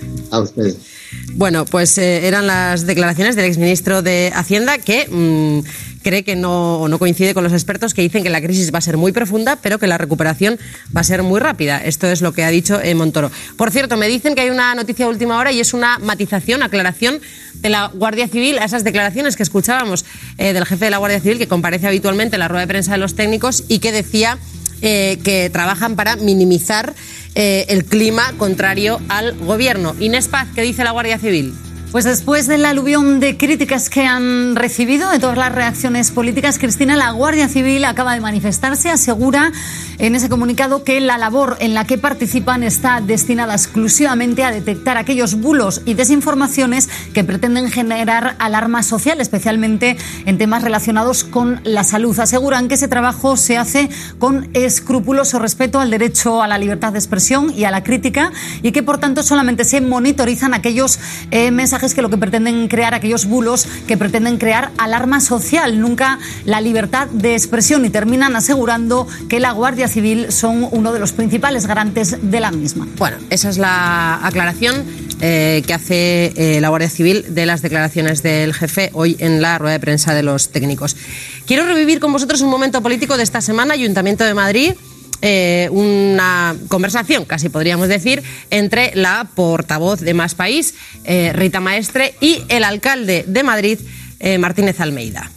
A ustedes. Bueno, pues eh, eran las declaraciones del exministro de Hacienda que mmm, cree que no, no coincide con los expertos que dicen que la crisis va a ser muy profunda, pero que la recuperación va a ser muy rápida. Esto es lo que ha dicho eh, Montoro. Por cierto, me dicen que hay una noticia de última hora y es una matización, aclaración de la Guardia Civil a esas declaraciones que escuchábamos eh, del jefe de la Guardia Civil, que comparece habitualmente en la rueda de prensa de los técnicos y que decía eh, que trabajan para minimizar eh, el clima contrario al gobierno. Inés Paz, ¿qué dice la Guardia Civil? Pues después del aluvión de críticas que han recibido, de todas las reacciones políticas, Cristina, la Guardia Civil acaba de manifestarse, asegura en ese comunicado que la labor en la que participan está destinada exclusivamente a detectar aquellos bulos y desinformaciones que pretenden generar alarma social, especialmente en temas relacionados con la salud. Aseguran que ese trabajo se hace con escrupuloso respeto al derecho a la libertad de expresión y a la crítica y que, por tanto, solamente se monitorizan aquellos eh, mensajes que lo que pretenden crear, aquellos bulos que pretenden crear alarma social, nunca la libertad de expresión, y terminan asegurando que la Guardia Civil son uno de los principales garantes de la misma. Bueno, esa es la aclaración eh, que hace eh, la Guardia Civil de las declaraciones del jefe hoy en la rueda de prensa de los técnicos. Quiero revivir con vosotros un momento político de esta semana. Ayuntamiento de Madrid. Eh, una conversación, casi podríamos decir, entre la portavoz de Más País, eh, Rita Maestre, y el alcalde de Madrid, eh, Martínez Almeida.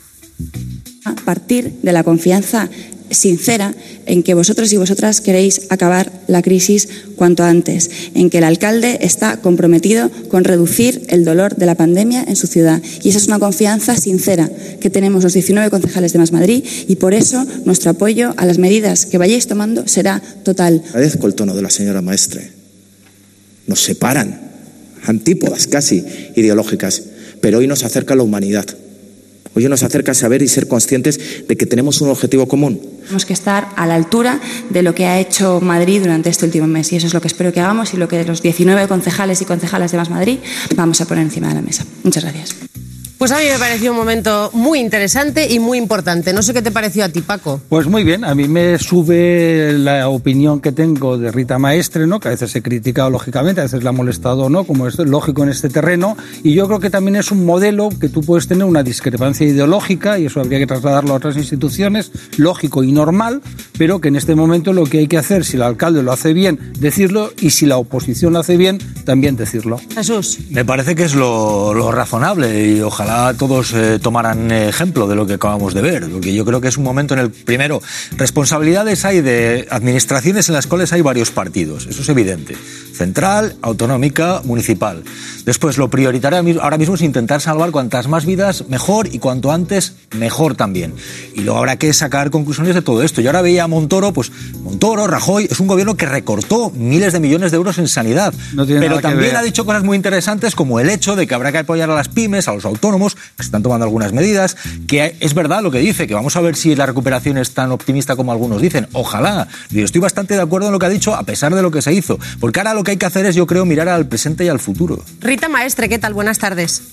A partir de la confianza sincera en que vosotros y vosotras queréis acabar la crisis cuanto antes, en que el alcalde está comprometido con reducir el dolor de la pandemia en su ciudad. Y esa es una confianza sincera que tenemos los diecinueve concejales de Más Madrid, y por eso nuestro apoyo a las medidas que vayáis tomando será total. Agradezco el tono de la señora Maestre. Nos separan, antípodas casi ideológicas, pero hoy nos acerca a la humanidad. Hoy nos acerca a saber y ser conscientes de que tenemos un objetivo común. Tenemos que estar a la altura de lo que ha hecho Madrid durante este último mes, y eso es lo que espero que hagamos y lo que los diecinueve concejales y concejalas de Más Madrid vamos a poner encima de la mesa. Muchas gracias. Pues a mí me pareció un momento muy interesante y muy importante. No sé qué te pareció a ti, Paco. Pues muy bien, a mí me sube la opinión que tengo de Rita Maestre, ¿no? Que a veces he criticado lógicamente, a veces la ha molestado, ¿no? Como es lógico en este terreno, y yo creo que también es un modelo que tú puedes tener una discrepancia ideológica, y eso habría que trasladarlo a otras instituciones, lógico y normal, pero que en este momento lo que hay que hacer, si el alcalde lo hace bien, decirlo, y si la oposición lo hace bien, también decirlo. Jesús. Me parece que es lo, lo razonable, y ojalá todos eh, tomaran ejemplo de lo que acabamos de ver, porque yo creo que es un momento en el, primero, responsabilidades hay de administraciones en las cuales hay varios partidos, eso es evidente. central, autonómica, municipal. Después, lo prioritario ahora mismo es intentar salvar cuantas más vidas mejor y cuanto antes mejor también. Y luego habrá que sacar conclusiones de todo esto. Yo ahora veía a Montoro, pues Montoro, Rajoy, es un gobierno que recortó miles de millones de euros en sanidad. No tiene pero nada que también ver. ha dicho cosas muy interesantes como el hecho de que habrá que apoyar a las pymes, a los autónomos, que se están tomando algunas medidas, que es verdad lo que dice, que vamos a ver si la recuperación es tan optimista como algunos dicen. Ojalá. Yo estoy bastante de acuerdo en lo que ha dicho, a pesar de lo que se hizo. Porque ahora lo que hay que hacer es, yo creo, mirar al presente y al futuro. Rita Maestre, ¿qué tal? Buenas tardes.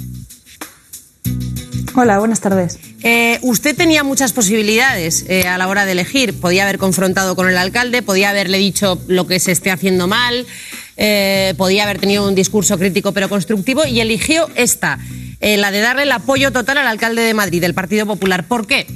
Hola, buenas tardes. Eh, usted tenía muchas posibilidades eh, a la hora de elegir. Podía haber confrontado con el alcalde, podía haberle dicho lo que se esté haciendo mal, eh, podía haber tenido un discurso crítico pero constructivo y eligió esta, eh, la de darle el apoyo total al alcalde de Madrid, del Partido Popular. ¿Por qué?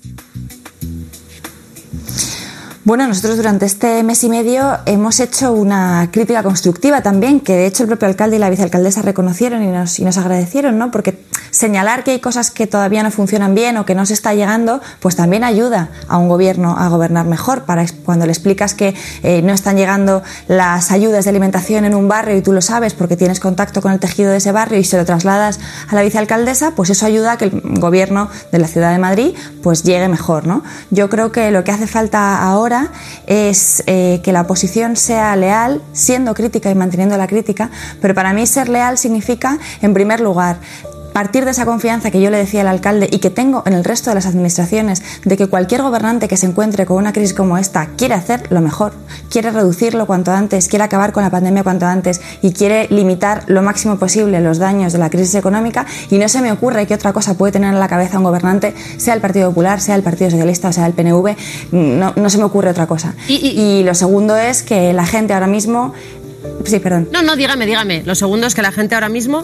Bueno, nosotros durante este mes y medio hemos hecho una crítica constructiva también, que de hecho el propio alcalde y la vicealcaldesa reconocieron y nos, y nos agradecieron, ¿no? Porque señalar que hay cosas que todavía no funcionan bien o que no se está llegando, pues también ayuda a un gobierno a gobernar mejor. Para cuando le explicas que eh, no están llegando las ayudas de alimentación en un barrio y tú lo sabes porque tienes contacto con el tejido de ese barrio y se lo trasladas a la vicealcaldesa, pues eso ayuda a que el gobierno de la Ciudad de Madrid pues llegue mejor, ¿no? Yo creo que lo que hace falta ahora es eh, que la oposición sea leal, siendo crítica y manteniendo la crítica, pero para mí ser leal significa, en primer lugar, partir de esa confianza que yo le decía al alcalde y que tengo en el resto de las administraciones, de que cualquier gobernante que se encuentre con una crisis como esta quiere hacer lo mejor, quiere reducirlo cuanto antes, quiere acabar con la pandemia cuanto antes y quiere limitar lo máximo posible los daños de la crisis económica, y no se me ocurre que otra cosa puede tener en la cabeza un gobernante, sea el Partido Popular, sea el Partido Socialista o sea el P N V, no, no se me ocurre otra cosa. Y, y, y lo segundo es que la gente ahora mismo... Sí, perdón. No, no, dígame, dígame. Lo segundo es que la gente ahora mismo...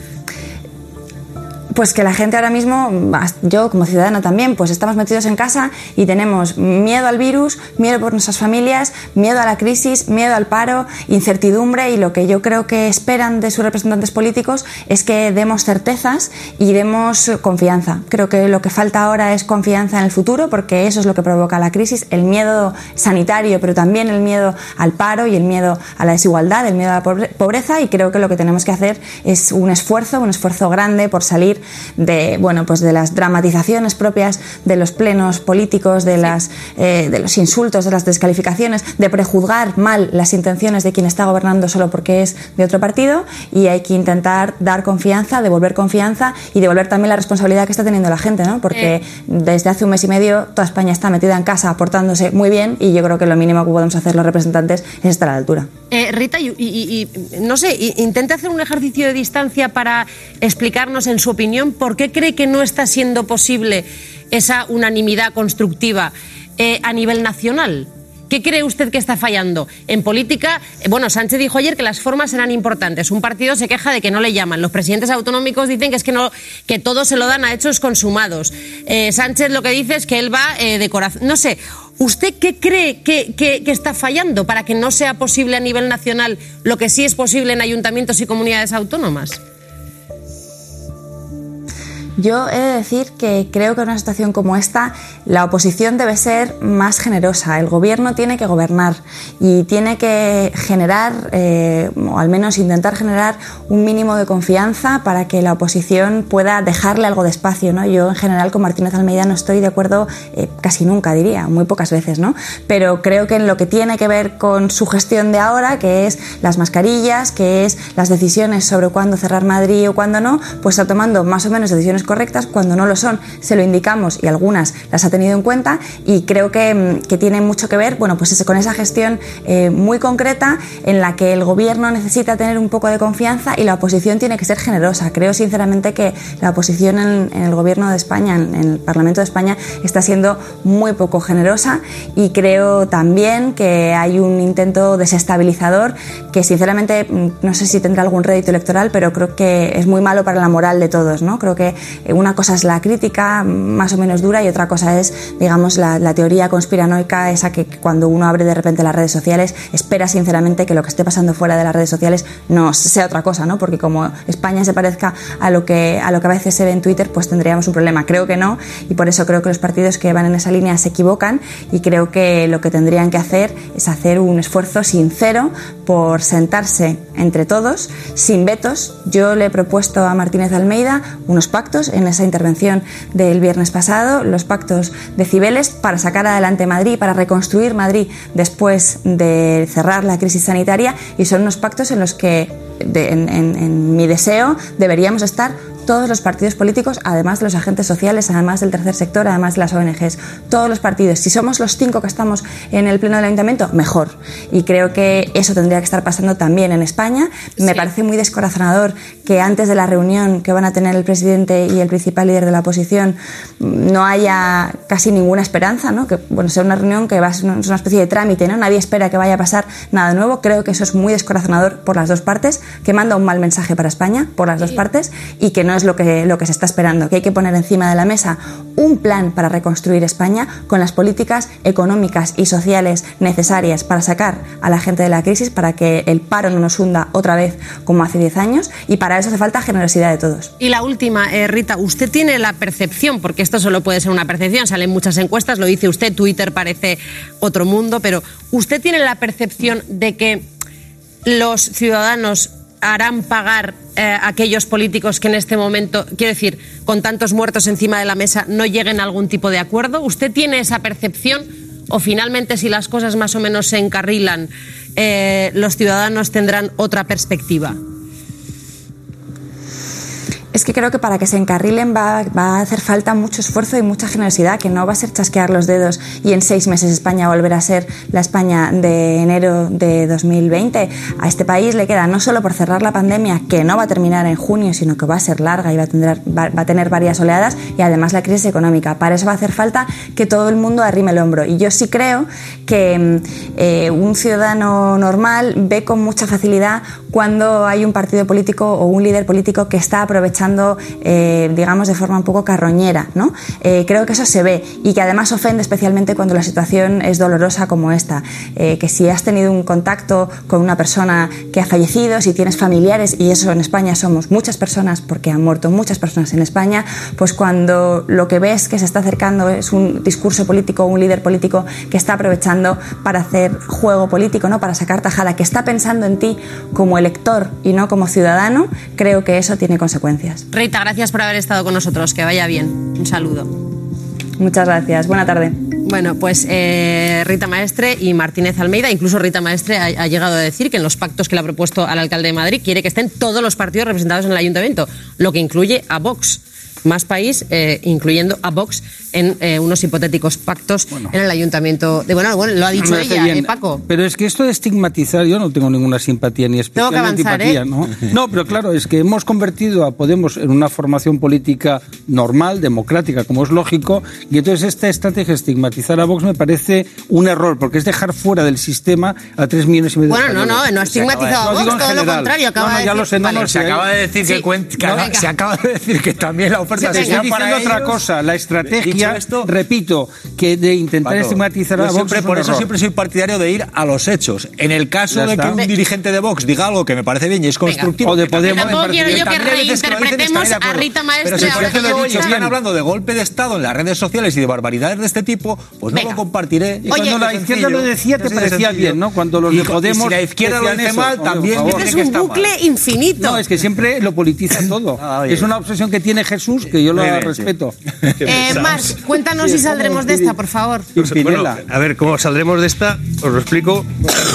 Pues que la gente ahora mismo, yo como ciudadana también, pues estamos metidos en casa y tenemos miedo al virus, miedo por nuestras familias, miedo a la crisis, miedo al paro, incertidumbre, y lo que yo creo que esperan de sus representantes políticos es que demos certezas y demos confianza. Creo que lo que falta ahora es confianza en el futuro, porque eso es lo que provoca la crisis, el miedo sanitario, pero también el miedo al paro y el miedo a la desigualdad, el miedo a la pobreza, y creo que lo que tenemos que hacer es un esfuerzo, un esfuerzo grande por salir de, bueno, pues de las dramatizaciones propias de los plenos políticos, de, las, eh, de los insultos, de las descalificaciones, de prejuzgar mal las intenciones de quien está gobernando solo porque es de otro partido, y hay que intentar dar confianza, devolver confianza y devolver también la responsabilidad que está teniendo la gente, ¿no? Porque eh. desde hace un mes y medio toda España está metida en casa aportándose muy bien, y yo creo que lo mínimo que podemos hacer los representantes es estar a la altura. Eh, Rita, y, y, y no sé, intente hacer un ejercicio de distancia para explicarnos, en su opinión, por qué cree que no está siendo posible esa unanimidad constructiva eh, a nivel nacional. ¿Qué cree usted que está fallando? En política, bueno, Sánchez dijo ayer que las formas eran importantes. Un partido se queja de que no le llaman. Los presidentes autonómicos dicen que es que no, que todo se lo dan a hechos consumados. Eh, Sánchez lo que dice es que él va eh, de corazón. No sé, ¿usted qué cree que, que, que está fallando para que no sea posible a nivel nacional lo que sí es posible en ayuntamientos y comunidades autónomas? Yo he de decir que creo que en una situación como esta la oposición debe ser más generosa. El gobierno tiene que gobernar y tiene que generar, eh, o al menos intentar generar, un mínimo de confianza para que la oposición pueda dejarle algo de espacio, ¿no? Yo en general con Martínez Almeida no estoy de acuerdo eh, casi nunca, diría, muy pocas veces, ¿no? Pero creo que en lo que tiene que ver con su gestión de ahora, que es las mascarillas, que es las decisiones sobre cuándo cerrar Madrid o cuándo no, pues está tomando más o menos decisiones correctas. Cuando no lo son, se lo indicamos y algunas las ha tenido en cuenta, y creo que, que tiene mucho que ver, bueno, pues ese, con esa gestión eh, muy concreta en la que el gobierno necesita tener un poco de confianza y la oposición tiene que ser generosa. Creo sinceramente que la oposición en, en el gobierno de España, en, en el Parlamento de España, está siendo muy poco generosa, y creo también que hay un intento desestabilizador que sinceramente no sé si tendrá algún rédito electoral, pero creo que es muy malo para la moral de todos, ¿no? Creo que eh, una cosa es la crítica más o menos dura y otra cosa es, digamos, la, la teoría conspiranoica, esa que cuando uno abre de repente las redes sociales espera sinceramente que lo que esté pasando fuera de las redes sociales no sea otra cosa, ¿no? Porque como España se parezca a lo que a lo que a veces se ve en Twitter, pues tendríamos un problema. Creo que no, y por eso creo que los partidos que van en esa línea se equivocan, y creo que lo que tendrían que hacer es hacer un esfuerzo sincero por sentarse entre todos, sin vetos. Yo le he propuesto a Martínez Almeida unos pactos en esa intervención del viernes pasado, los pactos de Cibeles, para sacar adelante Madrid, para reconstruir Madrid después de cerrar la crisis sanitaria, y son unos pactos en los que, de, en, en, en mi deseo, deberíamos estar todos los partidos políticos, además de los agentes sociales, además del tercer sector, además de las O N Ges, todos los partidos. Si somos los cinco que estamos en el pleno del ayuntamiento, mejor. Y creo que eso tendría que estar pasando también en España. Me sí. parece muy descorazonador que antes de la reunión que van a tener el presidente y el principal líder de la oposición no haya casi ninguna esperanza, ¿no? Que bueno, sea una reunión que va a ser una, una especie de trámite, ¿no? Nadie espera que vaya a pasar nada nuevo. Creo que eso es muy descorazonador por las dos partes, que manda un mal mensaje para España por las sí. dos partes, y que no es lo que, lo que se está esperando, que hay que poner encima de la mesa un plan para reconstruir España con las políticas económicas y sociales necesarias para sacar a la gente de la crisis, para que el paro no nos hunda otra vez como hace diez años, y para eso hace falta generosidad de todos. Y la última, eh, Rita, usted tiene la percepción, porque esto solo puede ser una percepción, salen muchas encuestas, lo dice usted, Twitter parece otro mundo, pero ¿usted tiene la percepción de que los ciudadanos harán pagar eh, aquellos políticos que en este momento, quiero decir, con tantos muertos encima de la mesa, no lleguen a algún tipo de acuerdo? ¿Usted tiene esa percepción? ¿O finalmente, si las cosas más o menos se encarrilan, eh, los ciudadanos tendrán otra perspectiva? Es que creo que para que se encarrilen va, va a hacer falta mucho esfuerzo y mucha generosidad, que no va a ser chasquear los dedos y en seis meses España volverá a ser la España de enero de dos mil veinte. A este país le queda, no solo por cerrar la pandemia, que no va a terminar en junio, sino que va a ser larga y va a tener, va, va a tener varias oleadas, y además la crisis económica. Para eso va a hacer falta que todo el mundo arrime el hombro. Y yo sí creo que eh, un ciudadano normal ve con mucha facilidad cuando hay un partido político o un líder político que está aprovechando Eh, digamos de forma un poco carroñera, ¿no? Eh, creo que eso se ve, y que además ofende especialmente cuando la situación es dolorosa como esta, eh, que si has tenido un contacto con una persona que ha fallecido, si tienes familiares, y eso en España somos muchas personas, porque han muerto muchas personas en España, pues cuando lo que ves que se está acercando es un discurso político, un líder político que está aprovechando para hacer juego político, ¿no? Para sacar tajada, que está pensando en ti como elector y no como ciudadano, creo que eso tiene consecuencias. Rita, gracias por haber estado con nosotros. Que vaya bien. Un saludo. Muchas gracias. Buena tarde. Bueno, pues eh, Rita Maestre y Martínez Almeida, incluso Rita Maestre ha, ha llegado a decir que en los pactos que le ha propuesto al alcalde de Madrid quiere que estén todos los partidos representados en el ayuntamiento, lo que incluye a Vox. Más País, eh, incluyendo a Vox en eh, unos hipotéticos pactos bueno. en el ayuntamiento de bueno, bueno, lo ha dicho ella, eh, Paco. Pero es que esto de estigmatizar, yo no tengo ninguna simpatía ni especial tengo que avanzar, antipatía, ¿eh? ¿no? No, pero claro, es que hemos convertido a Podemos en una formación política normal, democrática, como es lógico, y entonces esta estrategia de estigmatizar a Vox me parece un error, porque es dejar fuera del sistema a tres millones y medio bueno, de Bueno, no, no, no ha estigmatizado a Vox, todo general. lo contrario, acaba no, no, de ya decir... lo sé, no, vale, no, se hay... acaba de decir sí. que, cuen... que no, acaba... se acaba de decir que también la oferta sí, sería estoy para diciendo ellos. otra cosa, la estrategia, esto, repito, que de intentar Paco, estigmatizar a Vox siempre, es un por eso error. siempre soy partidario de ir a los hechos. En el caso ya de está. que un dirigente de Vox diga algo que me parece bien y es constructivo, o de Podemos, tampoco quiero yo que reinterpretemos a Rita Maestre. Pero si por ahora ejemplo que dicho, están hablando de golpe de Estado en las redes sociales y de barbaridades de este tipo, pues Venga. no lo compartiré. Y cuando Oye, la izquierda lo decía te parecía bien, ¿no? Cuando los y, de Podemos y si la izquierda lo dice eso, mal, hombre, también por favor. es un bucle mal. Infinito. No, es que siempre lo politiza todo. Ah, es una obsesión que tiene Jesús que yo lo bien, respeto. Eh, Marc, cuéntanos si saldremos de esta, por favor. Bueno, a ver, ¿cómo saldremos de esta? Os lo explico.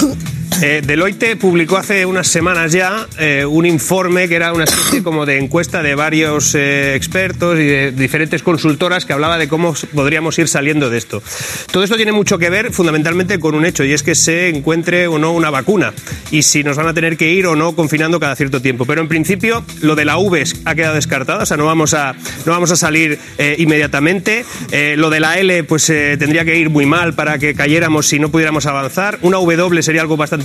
Eh, Deloitte publicó hace unas semanas ya eh, un informe que era una especie como de encuesta de varios eh, expertos y de diferentes consultoras que hablaba de cómo podríamos ir saliendo de esto. Todo esto tiene mucho que ver fundamentalmente con un hecho, y es que se encuentre o no una vacuna y si nos van a tener que ir o no confinando cada cierto tiempo. Pero en principio lo de la V ha quedado descartado, o sea, no vamos a, no vamos a salir eh, inmediatamente. Eh, lo de la L pues eh, tendría que ir muy mal para que cayéramos si no pudiéramos avanzar. Una W sería algo bastante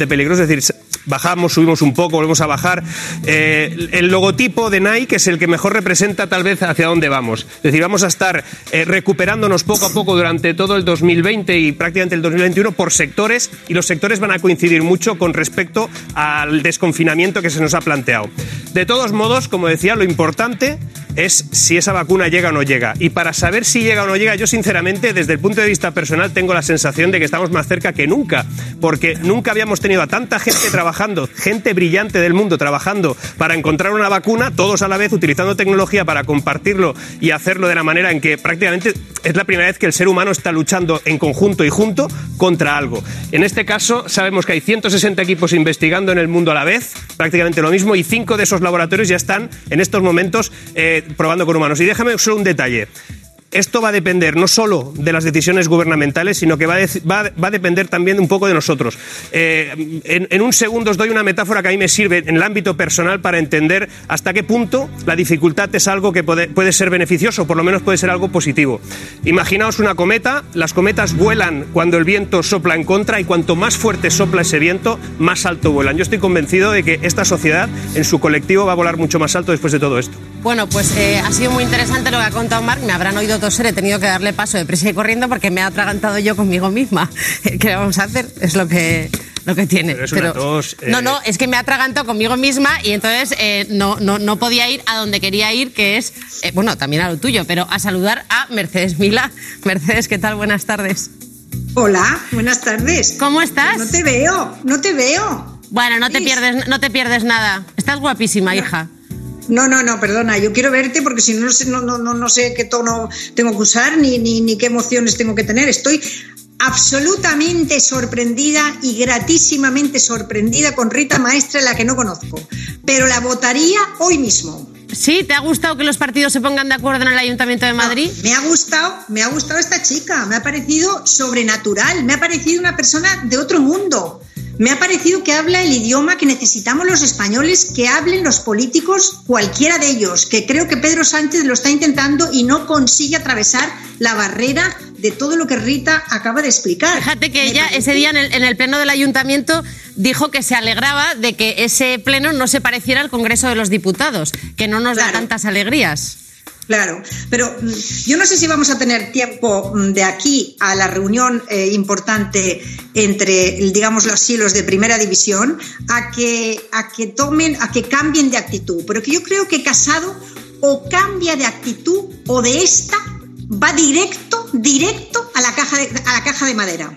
bastante peligroso, es decir, bajamos, subimos un poco, volvemos a bajar. Eh, el logotipo de Nike es el que mejor representa tal vez hacia dónde vamos. Es decir, vamos a estar eh, recuperándonos poco a poco durante todo el dos mil veinte y prácticamente el dos mil veintiuno por sectores, y los sectores van a coincidir mucho con respecto al desconfinamiento que se nos ha planteado. De todos modos, como decía, lo importante es si esa vacuna llega o no llega. Y para saber si llega o no llega, yo sinceramente, desde el punto de vista personal, tengo la sensación de que estamos más cerca que nunca, porque nunca habíamos tenido a tanta gente trabajando, gente brillante del mundo trabajando para encontrar una vacuna, todos a la vez utilizando tecnología para compartirlo y hacerlo de la manera en que prácticamente es la primera vez que el ser humano está luchando en conjunto y junto contra algo. En este caso, sabemos que hay ciento sesenta equipos investigando en el mundo a la vez, prácticamente lo mismo, y cinco de esos laboratorios ya están en estos momentos eh, probando con humanos. Y déjame solo un detalle. Esto va a depender no solo de las decisiones gubernamentales, sino que va a, de, va, va a depender también un poco de nosotros. Eh, en, en un segundo os doy una metáfora que a mí me sirve en el ámbito personal para entender hasta qué punto la dificultad es algo que puede, puede ser beneficioso, por lo menos puede ser algo positivo. Imaginaos una cometa, las cometas vuelan cuando el viento sopla en contra, y cuanto más fuerte sopla ese viento, más alto vuelan. Yo estoy convencido de que esta sociedad en su colectivo va a volar mucho más alto después de todo esto. Bueno, pues eh, ha sido muy interesante lo que ha contado Marc. Me habrán oído toser, he tenido que darle paso de prisa y corriendo porque me he atragantado yo conmigo misma. ¿Qué le vamos a hacer? Es lo que, lo que tiene. Pero es una Pero, tos, eh... No, no, es que me he atragantado conmigo misma y entonces eh, no, no, no podía ir a donde quería ir, que es, eh, bueno, también a lo tuyo, pero a saludar a Mercedes Milá. Mercedes, ¿qué tal? Buenas tardes. Hola, buenas tardes. ¿Cómo estás? No te veo, no te veo. Bueno, no te pierdes, no te pierdes nada. Estás guapísima, no. hija. No, no, no, perdona, yo quiero verte porque si no, no sé, no, no, no sé qué tono tengo que usar ni, ni, ni qué emociones tengo que tener. Estoy absolutamente sorprendida y gratísimamente sorprendida con Rita Maestre, la que no conozco, pero la votaría hoy mismo. ¿Sí? ¿Te ha gustado que los partidos se pongan de acuerdo en el Ayuntamiento de Madrid? No, me ha gustado, me ha gustado esta chica, me ha parecido sobrenatural, me ha parecido una persona de otro mundo. Me ha parecido que habla el idioma que necesitamos los españoles, que hablen los políticos, cualquiera de ellos, que creo que Pedro Sánchez lo está intentando y no consigue atravesar la barrera de todo lo que Rita acaba de explicar. Fíjate que Me ella parece... ese día en el, en el pleno del Ayuntamiento dijo que se alegraba de que ese pleno no se pareciera al Congreso de los Diputados, que no nos Claro. da tantas alegrías. Claro, pero yo no sé si vamos a tener tiempo de aquí a la reunión eh, importante entre, digamos, los hilos de primera división a que, a que tomen, a que cambien de actitud. Pero que yo creo que Casado o cambia de actitud o de esta va directo, directo a la caja de, a la caja de madera.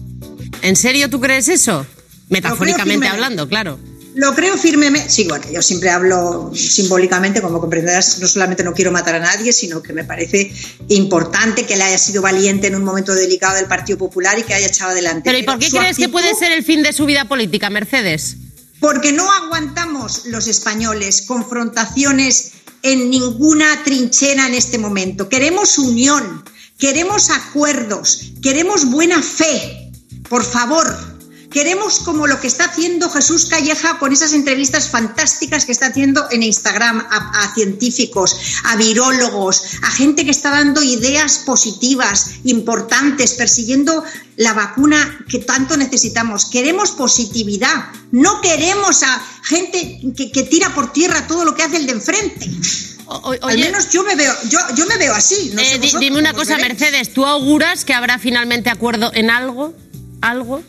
¿En serio tú crees eso? Metafóricamente hablando, claro. Lo creo firmemente. Sí, bueno, yo siempre hablo simbólicamente, como comprenderás, no solamente no quiero matar a nadie, sino que me parece importante que él haya sido valiente en un momento delicado del Partido Popular y que haya echado adelante. Pero ¿y por qué Pero crees actitud, que puede ser el fin de su vida política, Mercedes? Porque no aguantamos los españoles confrontaciones en ninguna trinchera en este momento. Queremos unión, queremos acuerdos, queremos buena fe, por favor. Queremos como lo que está haciendo Jesús Calleja con esas entrevistas fantásticas que está haciendo en Instagram a, a científicos, a virólogos, a gente que está dando ideas positivas, importantes, persiguiendo la vacuna que tanto necesitamos. Queremos positividad, no queremos a gente que, que tira por tierra todo lo que hace el de enfrente. O, oye, Al menos yo me veo, yo, yo me veo así. No eh, sé vosotros, dime una ¿cómo os cosa, veréis? Mercedes, ¿tú auguras que habrá finalmente acuerdo en algo? ¿Algo?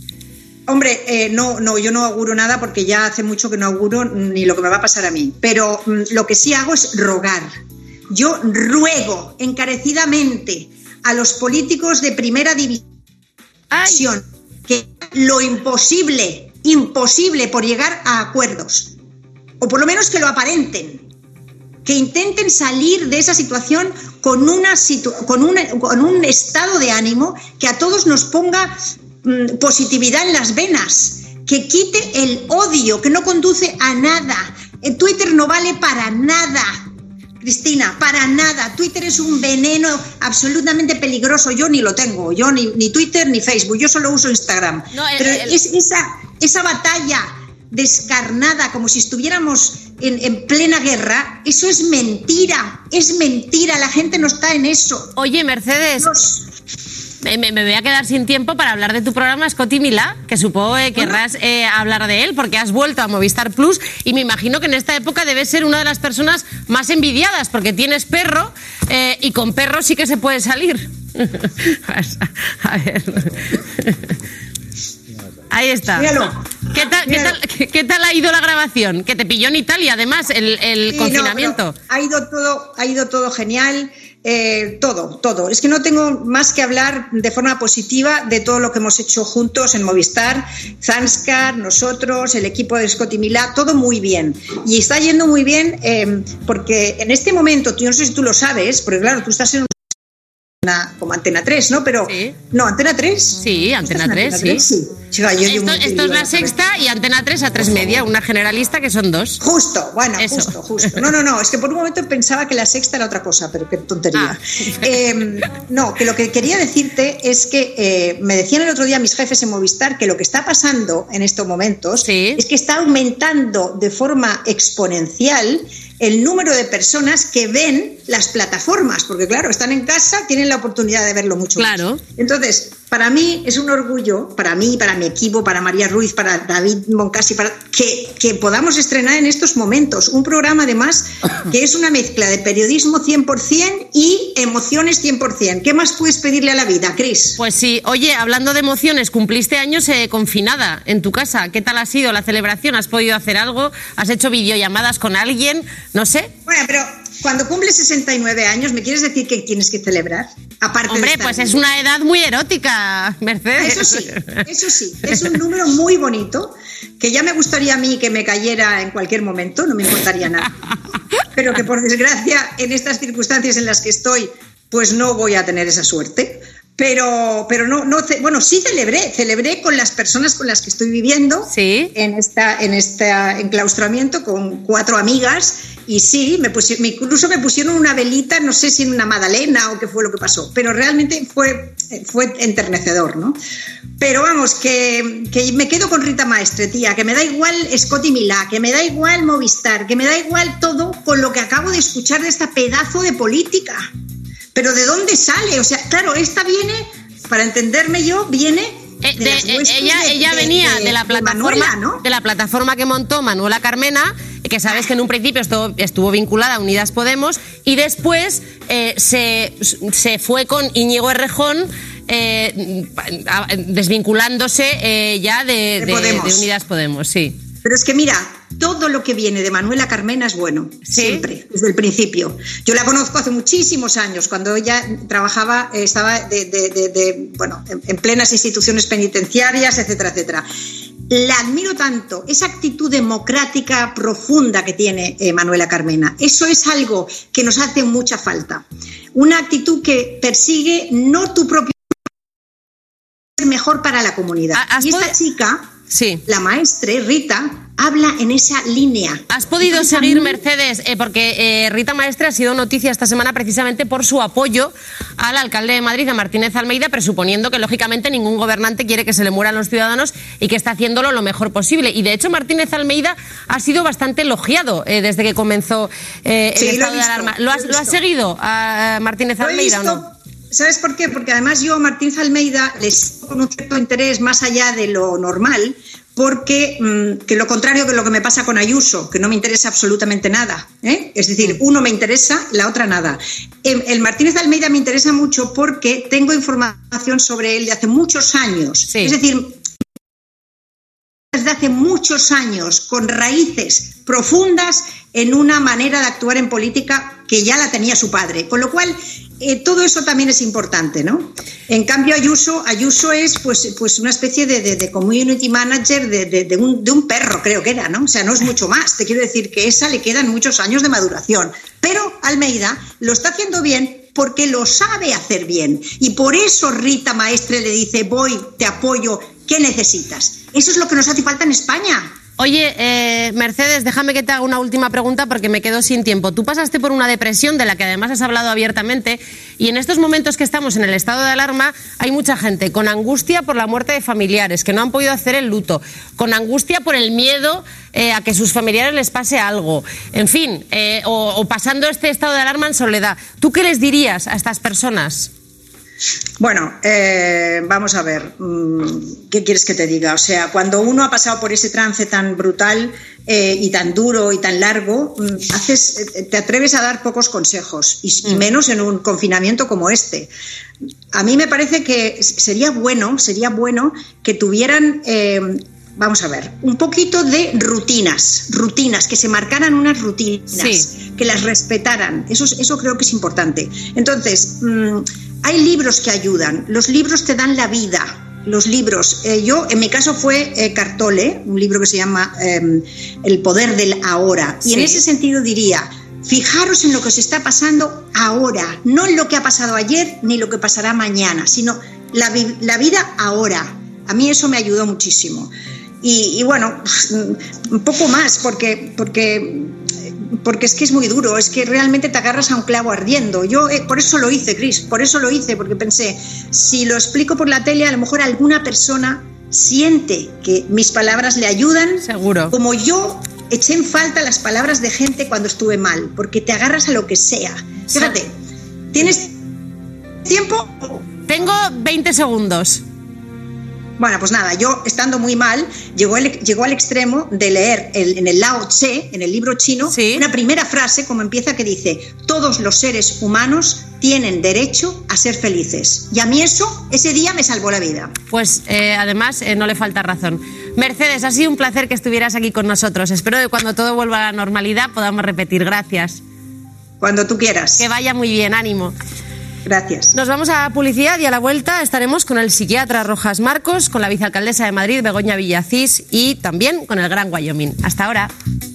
Hombre, eh, no, no, yo no auguro nada porque ya hace mucho que no auguro ni lo que me va a pasar a mí. Pero mm, lo que sí hago es rogar. Yo ruego encarecidamente a los políticos de primera división que lo imposible, imposible por llegar a acuerdos, o por lo menos que lo aparenten, que intenten salir de esa situación con, una situ- con, una, con un estado de ánimo que a todos nos ponga positividad en las venas, que quite el odio que no conduce a nada. El Twitter no vale para nada, Cristina, para nada. Twitter es un veneno absolutamente peligroso. Yo ni lo tengo, yo ni, ni Twitter ni Facebook, yo solo uso Instagram. No, el, Pero el... Es esa, esa batalla descarnada, como si estuviéramos en, en plena guerra, eso es mentira, es mentira, la gente no está en eso. Oye, Mercedes... Los... me, me voy a quedar sin tiempo para hablar de tu programa Scotty Milá, que supongo que querrás eh, hablar de él, porque has vuelto a Movistar Plus y me imagino que en esta época debes ser una de las personas más envidiadas, porque tienes perro eh, y con perro sí que se puede salir. A ver. Ahí está. ¿Qué tal, qué, tal, qué, ¿Qué tal ha ido la grabación? Que te pilló en Italia, además, el, el sí, confinamiento. No, ha ido todo, ha ido todo genial. Eh, todo, todo. Es que no tengo más que hablar de forma positiva de todo lo que hemos hecho juntos en Movistar, Zanskar, nosotros, el equipo de Scotty Milá, todo muy bien. Y está yendo muy bien eh, porque en este momento, yo no sé si tú lo sabes, porque claro, tú estás en un Una, como Antena tres, ¿no? Pero sí. No, Antena tres. Sí, Antena tres, sí. sí. Chica, yo esto esto es la Sexta y Antena tres a tres media, una generalista que son dos. Justo, bueno, Eso. justo, justo. No, no, no, es que por un momento pensaba que la Sexta era otra cosa, pero qué tontería. Ah. Eh, no, que lo que quería decirte es que eh, me decían el otro día mis jefes en Movistar que lo que está pasando en estos momentos sí. es que está aumentando de forma exponencial el número de personas que ven las plataformas, porque claro, están en casa, tienen la oportunidad de verlo mucho claro. más. Entonces, para mí es un orgullo, para mí, para mi equipo, para María Ruiz, para David Moncasi, para que, que podamos estrenar en estos momentos un programa además que es una mezcla de periodismo cien por ciento y emociones cien por ciento. ¿Qué más puedes pedirle a la vida, Cris? Pues sí, oye, hablando de emociones, cumpliste años eh, confinada en tu casa. ¿Qué tal ha sido la celebración? ¿Has podido hacer algo? ¿Has hecho videollamadas con alguien? No sé. Bueno, pero cuando cumples sesenta y nueve años, ¿me quieres decir que tienes que celebrar? Aparte Hombre, de pues bien. Es una edad muy erótica, Mercedes. Eso sí, eso sí, es un número muy bonito, que ya me gustaría a mí que me cayera en cualquier momento, no me importaría nada. Pero que por desgracia, en estas circunstancias en las que estoy, pues no voy a tener esa suerte. Pero, pero no, no, bueno, sí celebré, celebré con las personas con las que estoy viviendo ¿Sí? en esta, en este enclaustramiento con cuatro amigas y sí, me pusieron, incluso me pusieron una velita, no sé si en una magdalena o qué fue lo que pasó, pero realmente fue, fue enternecedor, ¿no? Pero vamos, que, que me quedo con Rita Maestre, tía, que me da igual Scotty Milá, que me da igual Movistar, que me da igual todo con lo que acabo de escuchar de esta pedazo de política. ¿Pero de dónde sale? O sea, claro, esta viene, para entenderme yo, viene eh, de, de ella de, ella de, venía de, de la de plataforma Manuela, ¿no? de la plataforma que montó Manuela Carmena, que sabes que en un principio estuvo, estuvo vinculada a Unidas Podemos y después eh, se, se fue con Íñigo Errejón eh, desvinculándose eh, ya de, de, de, Podemos. de Unidas Podemos, sí. Pero es que mira, todo lo que viene de Manuela Carmena es bueno, ¿sí? Siempre, desde el principio. Yo la conozco hace muchísimos años, cuando ella trabajaba, estaba de, de, de, de, bueno, en, en plenas instituciones penitenciarias, etcétera, etcétera. La admiro tanto, esa actitud democrática profunda que tiene eh, Manuela Carmena. Eso es algo que nos hace mucha falta. Una actitud que persigue no tu propio mejor para la comunidad. Y esta chica, sí. la maestre Rita, habla en esa línea. ¿Has podido Entonces, seguir, Mercedes? Eh, porque eh, Rita Maestre ha sido noticia esta semana precisamente por su apoyo al alcalde de Madrid, a Martínez Almeida, presuponiendo que, lógicamente, ningún gobernante quiere que se le mueran los ciudadanos y que está haciéndolo lo mejor posible. Y, de hecho, Martínez Almeida ha sido bastante elogiado eh, desde que comenzó eh, el sí, estado de alarma. ¿Lo has, lo has seguido a Martínez lo Almeida o no? ¿Sabes por qué? Porque además yo a Martínez Almeida les con un cierto interés más allá de lo normal, porque mmm, que lo contrario que lo que me pasa con Ayuso, que no me interesa absolutamente nada, ¿eh? Es decir, uno me interesa, la otra nada. El, el Martínez Almeida me interesa mucho porque tengo información sobre él de hace muchos años. Sí. Es decir, desde hace muchos años, con raíces profundas en una manera de actuar en política que ya la tenía su padre, con lo cual eh, todo eso también es importante, ¿no? En cambio Ayuso, Ayuso es pues, pues una especie de, de, de community manager de, de, de, un, de un perro, creo que era, ¿no? O sea, no es mucho más, te quiero decir que esa le quedan muchos años de maduración, pero Almeida lo está haciendo bien porque lo sabe hacer bien y por eso Rita Maestre le dice voy, te apoyo, ¿qué necesitas? Eso es lo que nos hace falta en España. Oye, eh, Mercedes, déjame que te haga una última pregunta porque me quedo sin tiempo. Tú pasaste por una depresión de la que además has hablado abiertamente y en estos momentos que estamos en el estado de alarma hay mucha gente con angustia por la muerte de familiares que no han podido hacer el luto, con angustia por el miedo eh, a que sus familiares les pase algo, en fin, eh, o, o pasando este estado de alarma en soledad. ¿Tú qué les dirías a estas personas? Bueno, eh, vamos a ver, ¿qué quieres que te diga? O sea, cuando uno ha pasado por ese trance tan brutal eh, y tan duro y tan largo, haces, te atreves a dar pocos consejos, y, y menos en un confinamiento como este. A mí me parece que sería bueno, sería bueno que tuvieran... Eh, Vamos a ver, un poquito de rutinas, rutinas, que se marcaran unas rutinas, sí. que las respetaran, eso, eso creo que es importante. Entonces, mmm, hay libros que ayudan, los libros te dan la vida, los libros, eh, yo en mi caso fue eh, Cartole, un libro que se llama eh, El poder del ahora, y sí. en ese sentido diría, fijaros en lo que os está pasando ahora, no en lo que ha pasado ayer ni lo que pasará mañana, sino la, la vida ahora. A mí eso me ayudó muchísimo. Y, y bueno, un poco más, porque, porque, porque es que es muy duro, es que realmente te agarras a un clavo ardiendo. Yo eh, por eso lo hice, Cris, por eso lo hice, porque pensé, si lo explico por la tele, a lo mejor alguna persona siente que mis palabras le ayudan. Seguro. Como yo eché en falta las palabras de gente cuando estuve mal, porque te agarras a lo que sea. Fíjate, ¿tienes tiempo? Tengo veinte segundos. Bueno, pues nada, yo estando muy mal, llegó, el, llegó al extremo de leer el, en el Lao Tse, en el libro chino, ¿sí? una primera frase como empieza que dice, todos los seres humanos tienen derecho a ser felices. Y a mí eso, ese día me salvó la vida. Pues eh, además eh, no le falta razón. Mercedes, ha sido un placer que estuvieras aquí con nosotros. Espero que cuando todo vuelva a la normalidad podamos repetir. Gracias. Cuando tú quieras. Que vaya muy bien, ánimo. Gracias. Nos vamos a publicidad y a la vuelta estaremos con el psiquiatra Rojas Marcos, con la vicealcaldesa de Madrid, Begoña Villacís, y también con el Gran Wyoming. Hasta ahora.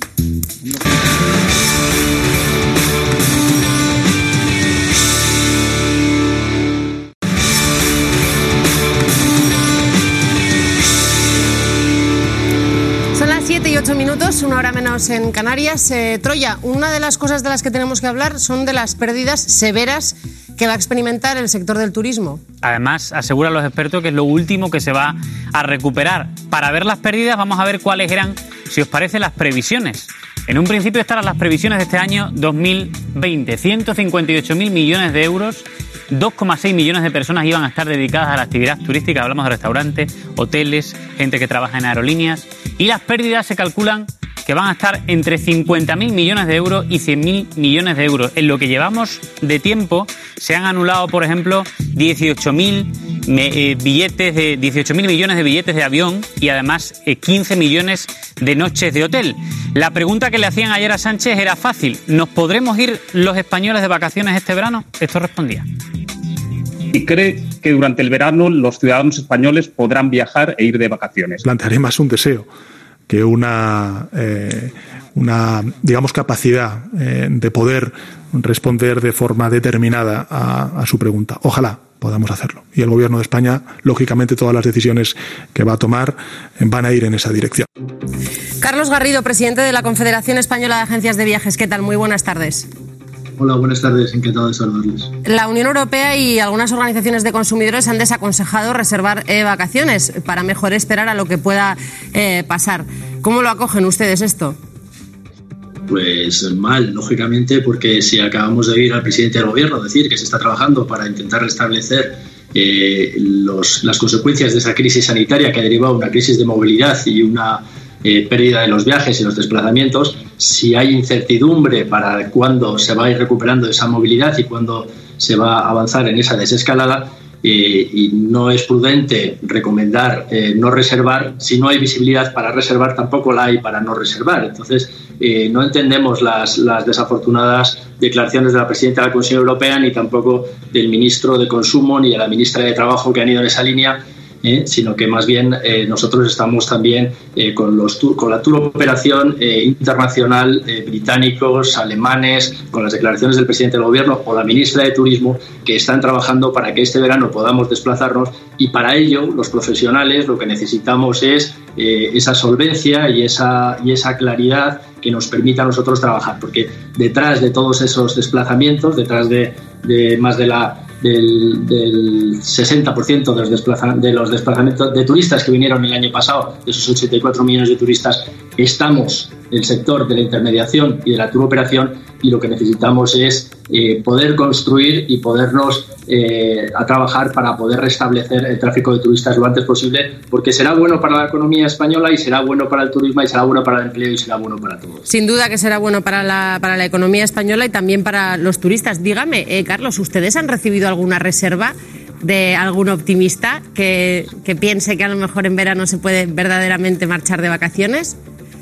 Son las siete y ocho minutos, una hora menos en Canarias. Eh, Troya, una de las cosas de las que tenemos que hablar son de las pérdidas severas que va a experimentar el sector del turismo. Además, aseguran los expertos que es lo último que se va a recuperar. Para ver las pérdidas, vamos a ver cuáles eran, si os parece, las previsiones. En un principio estarán las previsiones de este año dos mil veinte. ciento cincuenta y ocho mil millones de euros, dos coma seis millones de personas iban a estar dedicadas a la actividad turística. Hablamos de restaurantes, hoteles, gente que trabaja en aerolíneas. Y las pérdidas se calculan que van a estar entre cincuenta mil millones de euros y cien mil millones de euros. En lo que llevamos de tiempo se han anulado, por ejemplo, dieciocho mil eh, billetes de dieciocho mil millones de billetes de avión y además eh, quince millones de noches de hotel. La pregunta que le hacían ayer a Sánchez era fácil: ¿nos podremos ir los españoles de vacaciones este verano? Esto respondía. Y cree que durante el verano los ciudadanos españoles podrán viajar e ir de vacaciones. Plantearé más un deseo que una, eh, una digamos, capacidad eh, de poder responder de forma determinada a, a su pregunta. Ojalá podamos hacerlo. Y el Gobierno de España, lógicamente, todas las decisiones que va a tomar van a ir en esa dirección. Carlos Garrido, presidente de la Confederación Española de Agencias de Viajes. ¿Qué tal? Muy buenas tardes. Hola, buenas tardes. Encantado de saludarles. La Unión Europea y algunas organizaciones de consumidores han desaconsejado reservar eh, vacaciones para mejor esperar a lo que pueda eh, pasar. ¿Cómo lo acogen ustedes esto? Pues mal, lógicamente, porque si acabamos de oír al presidente del Gobierno decir que se está trabajando para intentar restablecer eh, los, las consecuencias de esa crisis sanitaria que ha derivado una crisis de movilidad y una eh, pérdida de los viajes y los desplazamientos, si hay incertidumbre para cuándo se va a ir recuperando esa movilidad y cuándo se va a avanzar en esa desescalada, eh, y no es prudente recomendar eh, no reservar, si no hay visibilidad para reservar, tampoco la hay para no reservar. Entonces, eh, no entendemos las, las desafortunadas declaraciones de la presidenta de la Comisión Europea, ni tampoco del ministro de Consumo ni de la ministra de Trabajo, que han ido en esa línea. Eh, sino que más bien eh, nosotros estamos también eh, con, los tour, con la tour operación eh, internacional, eh, británicos, alemanes, con las declaraciones del presidente del Gobierno o la ministra de Turismo, que están trabajando para que este verano podamos desplazarnos, y para ello los profesionales lo que necesitamos es eh, esa solvencia y esa, y esa claridad que nos permita a nosotros trabajar, porque detrás de todos esos desplazamientos, detrás de, de más de la Del, del sesenta por ciento de los, desplaza, de los desplazamientos de turistas que vinieron el año pasado, de esos ochenta y cuatro millones de turistas, estamos el sector de la intermediación y de la tour operación, y lo que necesitamos es eh, poder construir y podernos eh, a trabajar para poder restablecer el tráfico de turistas lo antes posible, porque será bueno para la economía española y será bueno para el turismo y será bueno para el empleo y será bueno para todos. Sin duda que será bueno para la, para la economía española y también para los turistas. Dígame, eh, Carlos, ¿ustedes han recibido alguna reserva de algún optimista que, que piense que a lo mejor en verano se puede verdaderamente marchar de vacaciones?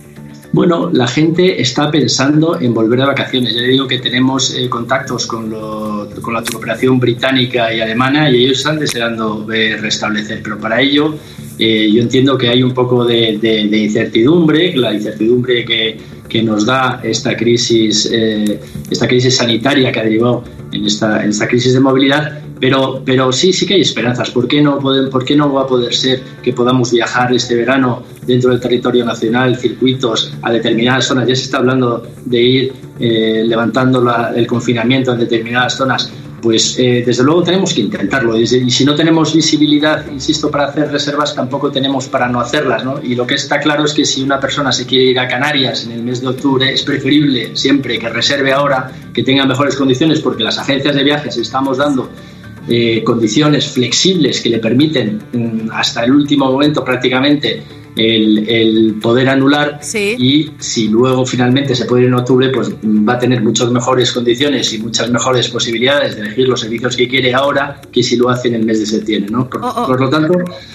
Bueno, la gente está pensando en volver de vacaciones. Ya le digo que tenemos eh, contactos con, lo, con la cooperación británica y alemana y ellos están deseando eh, restablecer, pero para ello eh, yo entiendo que hay un poco de, de, de incertidumbre, la incertidumbre que, que nos da esta crisis, eh, esta crisis sanitaria que ha derivado en esta, en esta crisis de movilidad. Pero, pero sí, sí que hay esperanzas. ¿Por qué no pueden, por qué no va a poder ser que podamos viajar este verano dentro del territorio nacional, circuitos a determinadas zonas? Ya se está hablando de ir eh, levantando la, el confinamiento en determinadas zonas. Pues eh, desde luego tenemos que intentarlo. Y si no tenemos visibilidad, insisto, para hacer reservas, tampoco tenemos para no hacerlas, ¿no? Y lo que está claro es que si una persona se quiere ir a Canarias en el mes de octubre, es preferible siempre que reserve ahora, que tenga mejores condiciones, porque las agencias de viajes estamos dando Eh, condiciones flexibles que le permiten mm, hasta el último momento prácticamente el, el poder anular, sí. Y si luego finalmente se puede ir en octubre, pues va a tener muchas mejores condiciones y muchas mejores posibilidades de elegir los servicios que quiere ahora que si lo hace en el mes de septiembre, ¿no? Por, oh, oh. por lo tanto,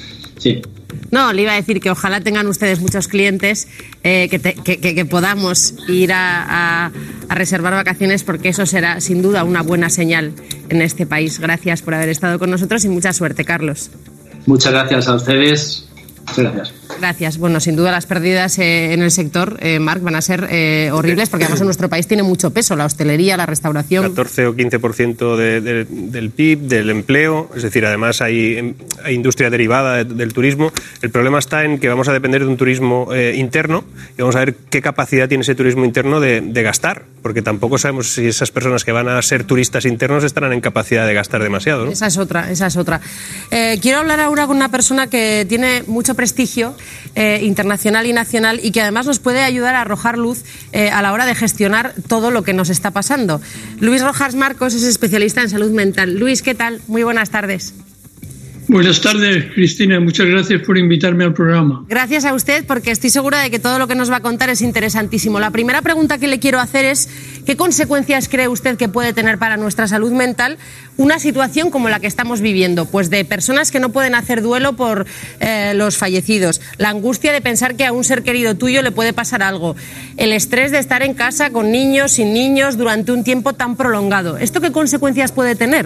sí. No, le iba a decir que ojalá tengan ustedes muchos clientes, eh, que, te, que, que, que podamos ir a, a, a reservar vacaciones, porque eso será sin duda una buena señal en este país. Gracias por haber estado con nosotros y mucha suerte, Carlos. Muchas gracias a ustedes. Muchas gracias. Gracias. Bueno, sin duda las pérdidas eh, en el sector, eh, Marc, van a ser eh, horribles, porque además en nuestro país tiene mucho peso la hostelería, la restauración. catorce o quince por ciento de, de, del P I B, del empleo, es decir, además hay, hay industria derivada de, del turismo. El problema está en que vamos a depender de un turismo eh, interno y vamos a ver qué capacidad tiene ese turismo interno de, de gastar, porque tampoco sabemos si esas personas que van a ser turistas internos estarán en capacidad de gastar demasiado, ¿no? Esa es otra, esa es otra. Eh, quiero hablar ahora con una persona que tiene mucho prestigio eh, internacional y nacional y que además nos puede ayudar a arrojar luz eh, a la hora de gestionar todo lo que nos está pasando. Luis Rojas Marcos es especialista en salud mental. Luis, ¿qué tal? Muy buenas tardes. Buenas tardes, Cristina. Muchas gracias por invitarme al programa. Gracias a usted, porque estoy segura de que todo lo que nos va a contar es interesantísimo. La primera pregunta que le quiero hacer es ¿qué consecuencias cree usted que puede tener para nuestra salud mental una situación como la que estamos viviendo? Pues de personas que no pueden hacer duelo por eh, los fallecidos, la angustia de pensar que a un ser querido tuyo le puede pasar algo, el estrés de estar en casa con niños, sin niños, durante un tiempo tan prolongado. ¿Esto qué consecuencias puede tener?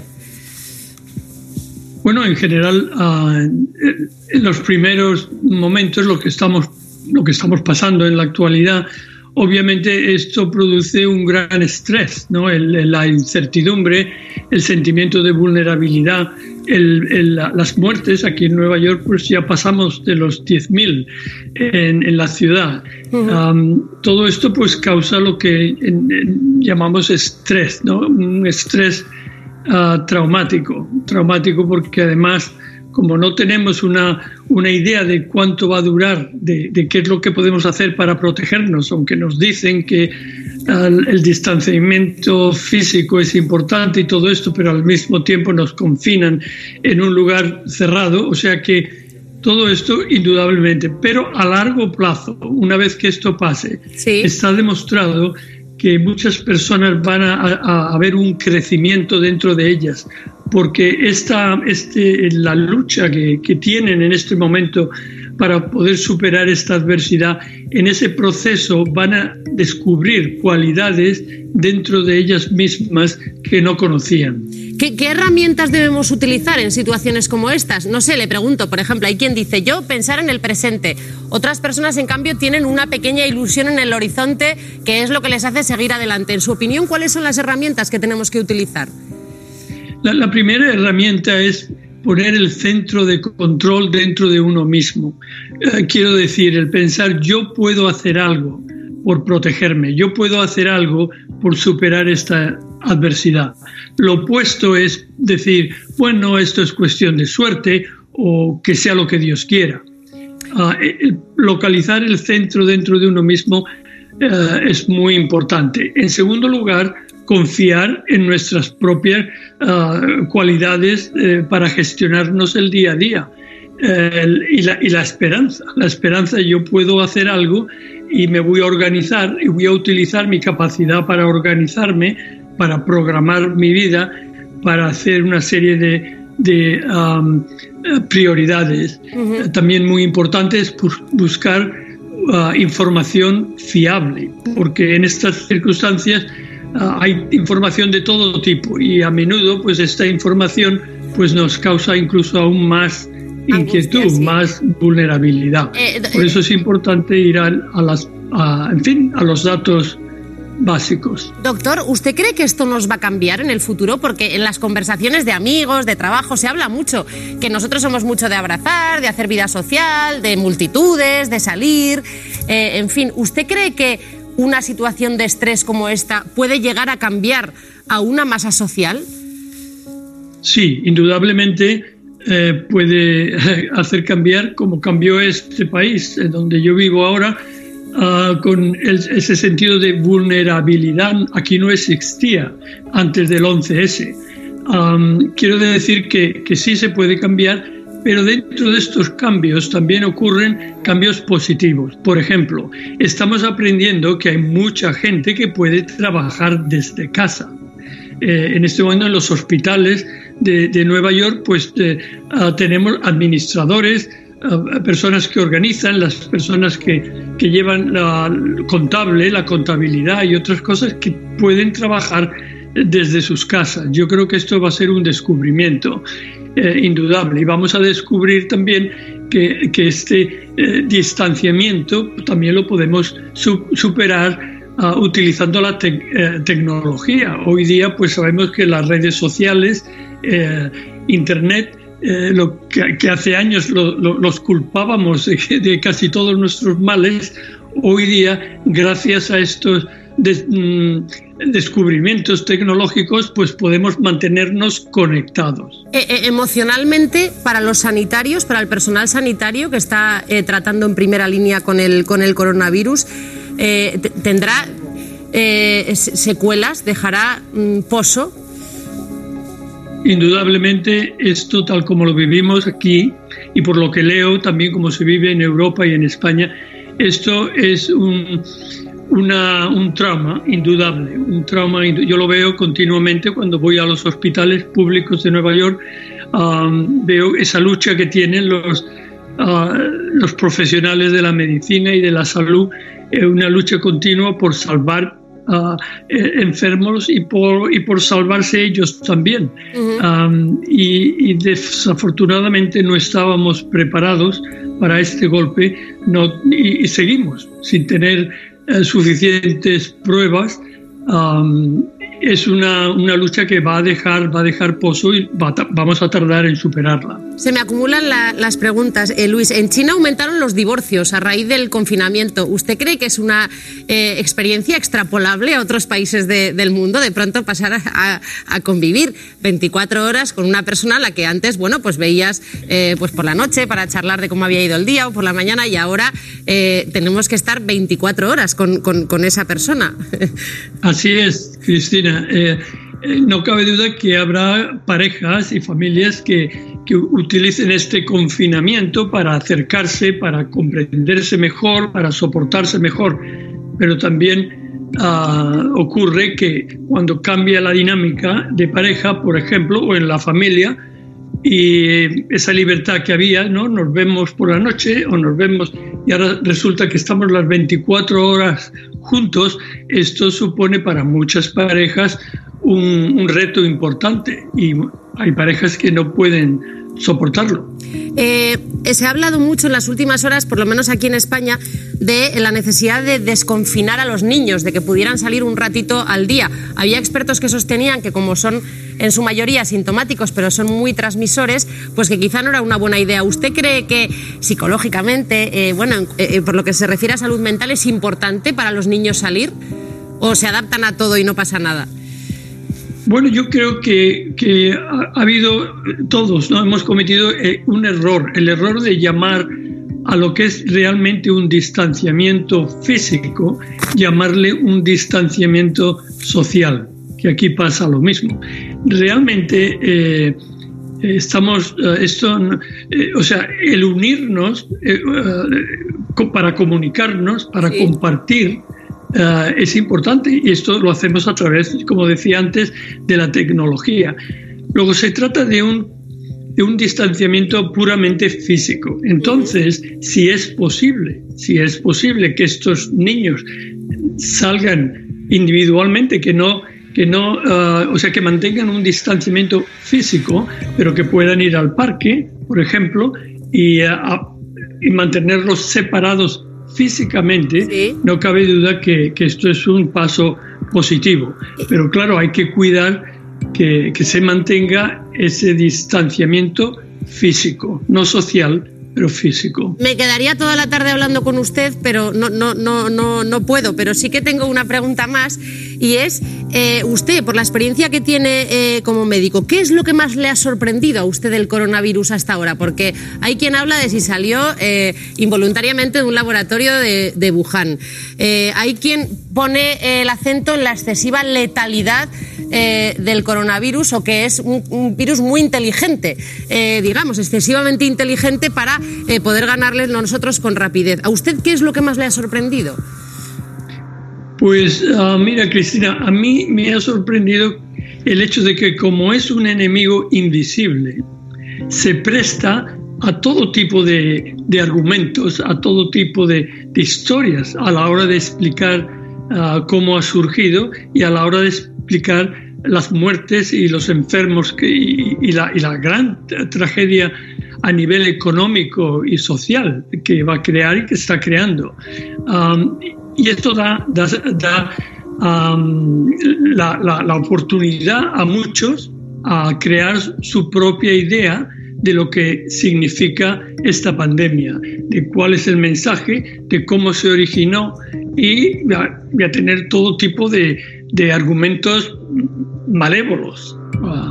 Bueno, en general, uh, en los primeros momentos, lo que estamos, lo que estamos pasando en la actualidad, obviamente esto produce un gran estrés, ¿no? El, la incertidumbre, el sentimiento de vulnerabilidad, el, el, las muertes. Aquí en Nueva York pues ya pasamos de los diez mil en, en la ciudad. Uh-huh. Um, todo esto pues causa lo que en, en, llamamos estrés, ¿no? Un estrés Uh, traumático, traumático porque además, como no tenemos una, una idea de cuánto va a durar, de, de qué es lo que podemos hacer para protegernos, aunque nos dicen que uh, el distanciamiento físico es importante y todo esto, pero al mismo tiempo nos confinan en un lugar cerrado, o sea que todo esto indudablemente, pero a largo plazo, una vez que esto pase, ¿sí? Está demostrado que muchas personas van a, a, a ver un crecimiento dentro de ellas, porque esta, este, la lucha que, que tienen en este momento para poder superar esta adversidad, en ese proceso van a descubrir cualidades dentro de ellas mismas que no conocían. ¿Qué, ¿Qué herramientas debemos utilizar en situaciones como estas? No sé, le pregunto, por ejemplo, hay quien dice yo pensar en el presente. Otras personas, en cambio, tienen una pequeña ilusión en el horizonte que es lo que les hace seguir adelante. En su opinión, ¿cuáles son las herramientas que tenemos que utilizar? La, la primera herramienta es poner el centro de control dentro de uno mismo. Eh, quiero decir, el pensar yo puedo hacer algo por protegerme, yo puedo hacer algo por superar esta adversidad. Lo opuesto es decir, bueno, esto es cuestión de suerte o que sea lo que Dios quiera. Uh, el, localizar el centro dentro de uno mismo eh, es muy importante. En segundo lugar, confiar en nuestras propias uh, cualidades eh, para gestionarnos el día a día. Eh, y, la, y la esperanza. La esperanza, yo puedo hacer algo y me voy a organizar y voy a utilizar mi capacidad para organizarme, para programar mi vida, para hacer una serie de, de um, prioridades. Uh-huh. También muy importante es buscar uh, información fiable, porque en estas circunstancias uh, hay información de todo tipo y a menudo pues esta información pues nos causa incluso aún más inquietud, angustia, sí. Más vulnerabilidad. Eh, Por eso es importante ir a, a las, a, en fin, a los datos básicos. Doctor, ¿usted cree que esto nos va a cambiar en el futuro? Porque en las conversaciones de amigos, de trabajo, se habla mucho que nosotros somos mucho de abrazar, de hacer vida social, de multitudes, de salir, eh, en fin. ¿Usted cree que una situación de estrés como esta puede llegar a cambiar a una masa social? Sí, indudablemente. Eh, puede hacer cambiar como cambió este país, en donde yo vivo ahora, uh, con el, ese sentido de vulnerabilidad. Aquí no existía antes del once ese. Um, quiero decir que, que sí se puede cambiar, pero dentro de estos cambios también ocurren cambios positivos. Por ejemplo, estamos aprendiendo que hay mucha gente que puede trabajar desde casa. Eh, en este momento en los hospitales de, de Nueva York pues eh, uh, tenemos administradores, uh, personas que organizan, las personas que, que llevan la contable, la contabilidad y otras cosas que pueden trabajar desde sus casas. Yo creo que esto va a ser un descubrimiento eh, indudable y vamos a descubrir también que, que este eh, distanciamiento también lo podemos su- superar Uh, utilizando la te- eh, tecnología. Hoy día pues sabemos que las redes sociales, eh, Internet, eh, lo que, que hace años lo, lo, los culpábamos de, de casi todos nuestros males, hoy día gracias a estos de, mm, descubrimientos tecnológicos pues podemos mantenernos conectados. Eh, eh, emocionalmente, para los sanitarios, para el personal sanitario que está eh, tratando en primera línea con el, con el coronavirus, Eh, t- ¿tendrá eh, secuelas? ¿Dejará mm, pozo? Indudablemente esto, tal como lo vivimos aquí y por lo que leo también como se vive en Europa y en España, esto es un, una, un trauma indudable, un trauma. Yo lo veo continuamente cuando voy a los hospitales públicos de Nueva York, um, veo esa lucha que tienen los, uh, los profesionales de la medicina y de la salud, una lucha continua por salvar uh, enfermos y por, y por salvarse ellos también. Uh-huh. Um, y, y desafortunadamente no estábamos preparados para este golpe no, y, y seguimos sin tener uh, suficientes pruebas. Um, es una, una lucha que va a dejar, va a dejar pozo y va a, vamos a tardar en superarla. Se me acumulan la, las preguntas. Eh, Luis, en China aumentaron los divorcios a raíz del confinamiento. ¿Usted cree que es una eh, experiencia extrapolable a otros países de, del mundo? De pronto pasar a, a, a convivir veinticuatro horas con una persona a la que antes, bueno, pues veías eh, pues por la noche para charlar de cómo había ido el día o por la mañana, y ahora eh, tenemos que estar veinticuatro horas con, con, con esa persona. Así es, Cristina. Eh, eh, no cabe duda que habrá parejas y familias que, que utilicen este confinamiento para acercarse, para comprenderse mejor, para soportarse mejor, pero también uh, ocurre que cuando cambia la dinámica de pareja, por ejemplo, o en la familia, y esa libertad que había, ¿no? Nos vemos por la noche o nos vemos y ahora resulta que estamos las veinticuatro horas juntos. Esto supone para muchas parejas un, un reto importante y hay parejas que no pueden soportarlo. Eh, se ha hablado mucho en las últimas horas, por lo menos aquí en España, de la necesidad de desconfinar a los niños, de que pudieran salir un ratito al día. Había expertos que sostenían que, como son en su mayoría asintomáticos, pero son muy transmisores, pues que quizá no era una buena idea. ¿Usted cree que psicológicamente, eh, bueno, eh, por lo que se refiere a salud mental, es importante para los niños salir? ¿O se adaptan a todo y no pasa nada? Bueno, yo creo que, que ha, ha habido, todos, ¿no? Hemos cometido eh, un error, el error de llamar a lo que es realmente un distanciamiento físico, llamarle un distanciamiento social, que aquí pasa lo mismo. Realmente eh, estamos, eh, esto, eh, o sea, el unirnos eh, eh, para comunicarnos, para sí. compartir, eh, es importante, y esto lo hacemos a través, como decía antes, de la tecnología. Luego se trata de un, de un distanciamiento puramente físico. Entonces, si es posible, si es posible que estos niños salgan individualmente, que no, que no, uh, o sea, que mantengan un distanciamiento físico, pero que puedan ir al parque, por ejemplo, y, uh, y mantenerlos separados físicamente, sí. no cabe duda que, que esto es un paso positivo. Pero claro, hay que cuidar que, que se mantenga ese distanciamiento físico, no social, pero físico. Me quedaría toda la tarde hablando con usted, pero no, no, no, no, no puedo. Pero sí que tengo una pregunta más, y es, eh, usted, por la experiencia que tiene eh, como médico, ¿qué es lo que más le ha sorprendido a usted del coronavirus hasta ahora? Porque hay quien habla de si salió eh, involuntariamente de un laboratorio de, de Wuhan. Eh, hay quien pone el acento en la excesiva letalidad eh, del coronavirus, o que es un, un virus muy inteligente, eh, digamos, excesivamente inteligente para eh, poder ganarles nosotros con rapidez. ¿A usted qué es lo que más le ha sorprendido? Pues uh, mira, Cristina, a mí me ha sorprendido el hecho de que, como es un enemigo invisible, se presta a todo tipo de, de argumentos, a todo tipo de, de historias a la hora de explicar uh, cómo ha surgido, y a la hora de explicar las muertes y los enfermos que, y, y, la, y la gran tragedia a nivel económico y social que va a crear y que está creando. Um, y esto da, da, da um, la, la, la oportunidad a muchos a crear su propia idea de lo que significa esta pandemia, de cuál es el mensaje, de cómo se originó, y a, y a tener todo tipo de, de argumentos malévolos. Uh,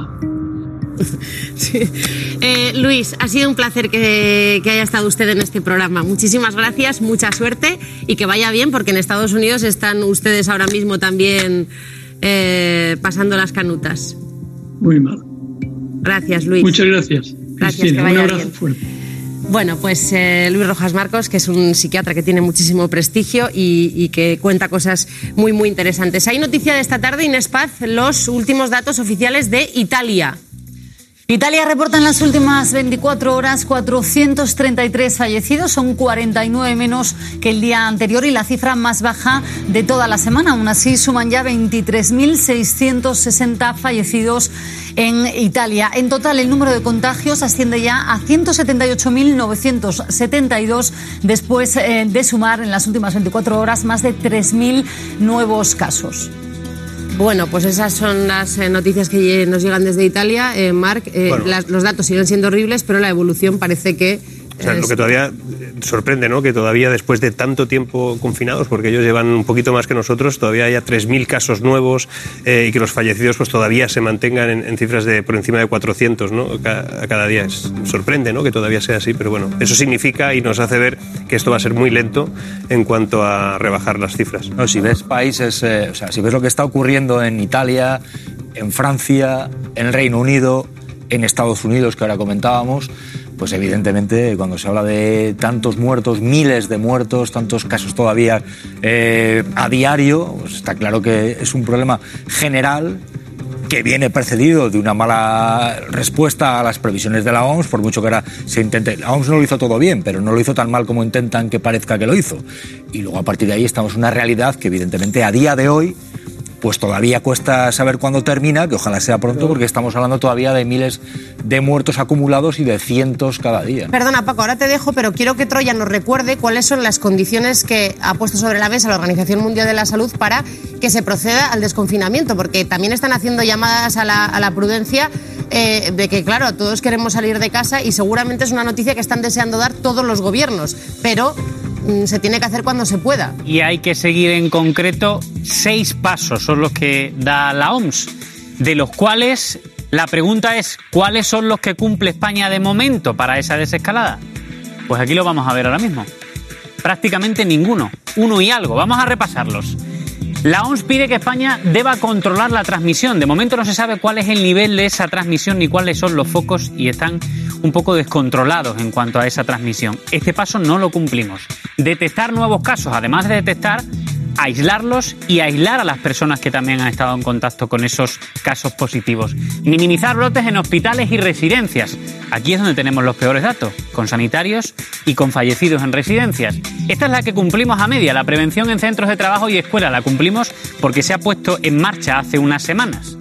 Sí. Eh, Luis, ha sido un placer que, que haya estado usted en este programa. Muchísimas gracias, mucha suerte y que vaya bien, porque en Estados Unidos están ustedes ahora mismo también eh, pasando las canutas. Muy mal. Gracias, Luis. Muchas gracias. Gracias, Cristina, que vaya un abrazo bien. fuerte. Bueno, pues eh, Luis Rojas Marcos, que es un psiquiatra que tiene muchísimo prestigio y, y que cuenta cosas muy, muy interesantes. Hay noticia de esta tarde, Inés Paz, los últimos datos oficiales de Italia. Italia reporta en las últimas veinticuatro horas cuatrocientos treinta y tres fallecidos, son cuarenta y nueve menos que el día anterior y la cifra más baja de toda la semana. Aún así, suman ya veintitrés mil seiscientos sesenta fallecidos en Italia. En total, el número de contagios asciende ya a ciento setenta y ocho mil novecientos setenta y dos, después eh, de sumar en las últimas veinticuatro horas más de tres mil nuevos casos. Bueno, pues esas son las eh, noticias que nos llegan desde Italia. Eh, Marc, eh, bueno. las, los datos siguen siendo horribles, pero la evolución parece que... O sea, lo que todavía sorprende, ¿no? Que todavía después de tanto tiempo confinados, porque ellos llevan un poquito más que nosotros, todavía haya tres mil casos nuevos eh, y que los fallecidos pues todavía se mantengan en, en cifras de por encima de cuatrocientos, ¿no? Cada, cada día. Es, sorprende, ¿no? Que todavía sea así, pero bueno, eso significa y nos hace ver que esto va a ser muy lento en cuanto a rebajar las cifras. No, si ves países, eh, o sea, si ves lo que está ocurriendo en Italia, en Francia, en el Reino Unido, en Estados Unidos, que ahora comentábamos, pues evidentemente cuando se habla de tantos muertos, miles de muertos, tantos casos todavía eh, a diario, pues está claro que es un problema general que viene precedido de una mala respuesta a las previsiones de la O M S, por mucho que ahora se intente. La O M S no lo hizo todo bien, pero no lo hizo tan mal como intentan que parezca que lo hizo. Y luego a partir de ahí estamos en una realidad que evidentemente a día de hoy pues todavía cuesta saber cuándo termina, que ojalá sea pronto, porque estamos hablando todavía de miles de muertos acumulados y de cientos cada día. Perdona, Paco, ahora te dejo, pero quiero que Troya nos recuerde cuáles son las condiciones que ha puesto sobre la mesa la Organización Mundial de la Salud para que se proceda al desconfinamiento, porque también están haciendo llamadas a la, a la prudencia, eh, de que, claro, todos queremos salir de casa y seguramente es una noticia que están deseando dar todos los gobiernos, pero se tiene que hacer cuando se pueda. Y hay que seguir en concreto seis pasos, son los que da la O M S, de los cuales la pregunta es, ¿cuáles son los que cumple España de momento para esa desescalada? Pues aquí lo vamos a ver ahora mismo. Prácticamente ninguno, uno y algo. Vamos a repasarlos. La O M S pide que España deba controlar la transmisión. De momento no se sabe cuál es el nivel de esa transmisión ni cuáles son los focos y están un poco descontrolados en cuanto a esa transmisión. Este paso no lo cumplimos. Detectar nuevos casos, además de detectar, aislarlos y aislar a las personas que también han estado en contacto con esos casos positivos. Minimizar brotes en hospitales y residencias. Aquí es donde tenemos los peores datos, con sanitarios y con fallecidos en residencias. Esta es la que cumplimos a media. La prevención en centros de trabajo y escuela la cumplimos porque se ha puesto en marcha hace unas semanas.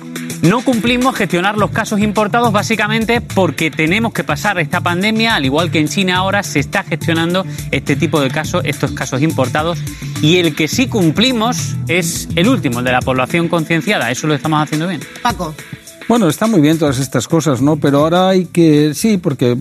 No cumplimos gestionar los casos importados básicamente porque tenemos que pasar esta pandemia, al igual que en China ahora se está gestionando este tipo de casos, estos casos importados, y el que sí cumplimos es el último, el de la población concienciada. Eso lo estamos haciendo bien. Paco. Bueno, está muy bien todas estas cosas, ¿no? Pero ahora hay que, sí, porque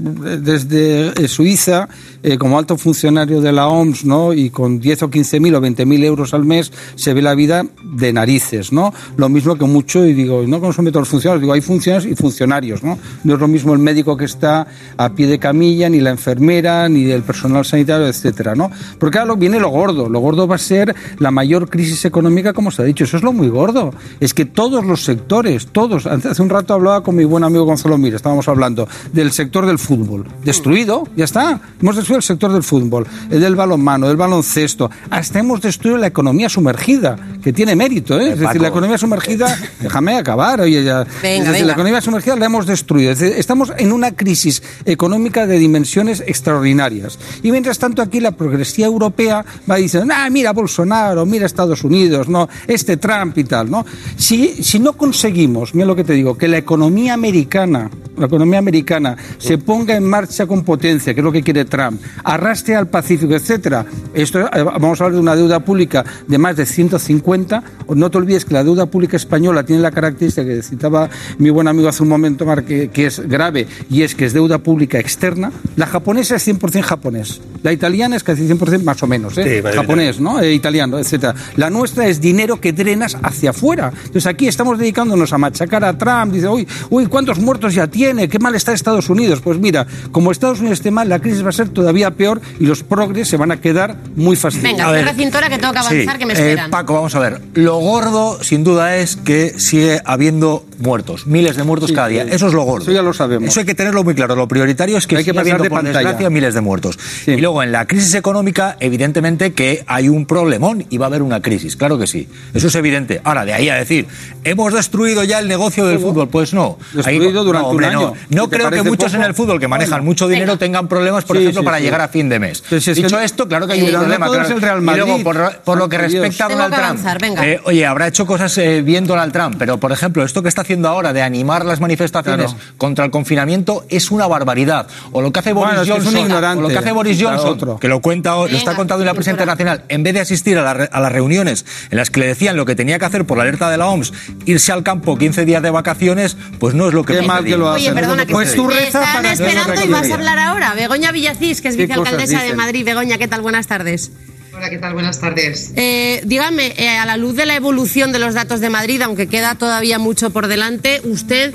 desde Suiza, eh, como alto funcionario de la O M S, ¿no? Y con diez o quince mil o veinte mil euros al mes, se ve la vida de narices, ¿no? Lo mismo que mucho, y digo, no consume todos los funcionarios, digo, hay funcionarios y funcionarios, ¿no? No es lo mismo el médico que está a pie de camilla, ni la enfermera, ni el personal sanitario, etcétera, ¿no? Porque ahora viene lo gordo, lo gordo va a ser la mayor crisis económica, como se ha dicho, eso es lo muy gordo, es que todos los sectores, todos, hace un rato hablaba con mi buen amigo Gonzalo Mir, estábamos hablando del sector del fútbol, destruido, ya está, hemos destruido el sector del fútbol, el del balonmano, del baloncesto, hasta hemos destruido la economía sumergida, que tiene mérito, ¿eh? Es decir, la economía sumergida, déjame acabar, oye, ya, Venga, es decir, venga. la economía sumergida la hemos destruido, es decir, estamos en una crisis económica de dimensiones extraordinarias, y mientras tanto aquí la progresía europea va diciendo, ah, mira Bolsonaro, mira Estados Unidos, no, este Trump y tal, ¿no? Si, si no conseguimos, mira lo que te digo, que la economía americana, la economía americana se ponga en marcha con potencia, que es lo que quiere Trump, arrastre al Pacífico, etcétera. Esto, eh, vamos a hablar de una deuda pública de más de ciento cincuenta. No te olvides que la deuda pública española tiene la característica que citaba mi buen amigo hace un momento, Marc, que, que es grave, y es que es deuda pública externa. La japonesa es cien por ciento japonés. La italiana es casi cien por ciento más o menos, ¿eh? Sí, japonés, ¿no? Eh, italiano, etcétera. La nuestra es dinero que drenas hacia afuera. Entonces aquí estamos dedicándonos a machacar a Trump. Dice, uy, uy, ¿cuántos muertos ya tiene? ¿Qué mal está Estados Unidos? Pues mira, como Estados Unidos esté mal, la crisis va a ser todavía peor y los progres se van a quedar muy fastidiados. Venga, cierra cintura que tengo que avanzar, sí, que me esperan. Eh, Paco, vamos a ver. Lo gordo, sin duda, es que sigue habiendo muertos, miles de muertos Sí, cada día. sí. Eso es lo gordo. Eso ya lo sabemos. Eso hay que tenerlo muy claro. Lo prioritario es que Hay que sigue pasar habiendo, de por pantalla. desgracia, miles de muertos. Y luego, en la crisis económica, evidentemente que hay un problemón y va a haber una crisis. Claro que sí. Eso es evidente. Ahora, de ahí a decir, ¿hemos destruido ya el negocio del fútbol? Pues no. Destruido Ahí- durante no, hombre, un año. No, no ¿Si te creo que parece muchos poco? en el fútbol que manejan Bueno. mucho dinero Venga. tengan problemas, por Sí, ejemplo, sí, para sí. llegar a fin de mes. Pues es que Dicho no- esto, claro que hay Pero un no problema. todo es claro. el Real Y luego, Madrid. por, por lo que Por Dios. respecta a Tengo Donald que Trump, avanzar, venga. eh, oye, habrá hecho cosas eh, bien Donald Trump, pero, por ejemplo, esto que está haciendo ahora de animar las manifestaciones Claro. contra el confinamiento es una barbaridad. O lo que hace Boris Bueno, es que es un Johnson, ignorante. o lo que hace Boris Claro, Johnson, otro. que lo cuenta, lo está Venga, contando en la prensa cintura. internacional, en vez de asistir a, la re- a las reuniones en las que le decían lo que tenía que hacer por la alerta de la O M S, irse al campo quince días de vacaciones, pues no es lo que Qué pide. mal que lo Oye, hacen. perdona, que Pues tú te reza están para que no esperando y recupere. vas a hablar ahora. Begoña Villacís, que es ¿Qué vicealcaldesa cosas de dicen? Madrid. Begoña, ¿qué tal? Buenas tardes. Hola, ¿qué tal? Buenas tardes. Eh, dígame, eh, a la luz de la evolución de los datos de Madrid, aunque queda todavía mucho por delante, ¿usted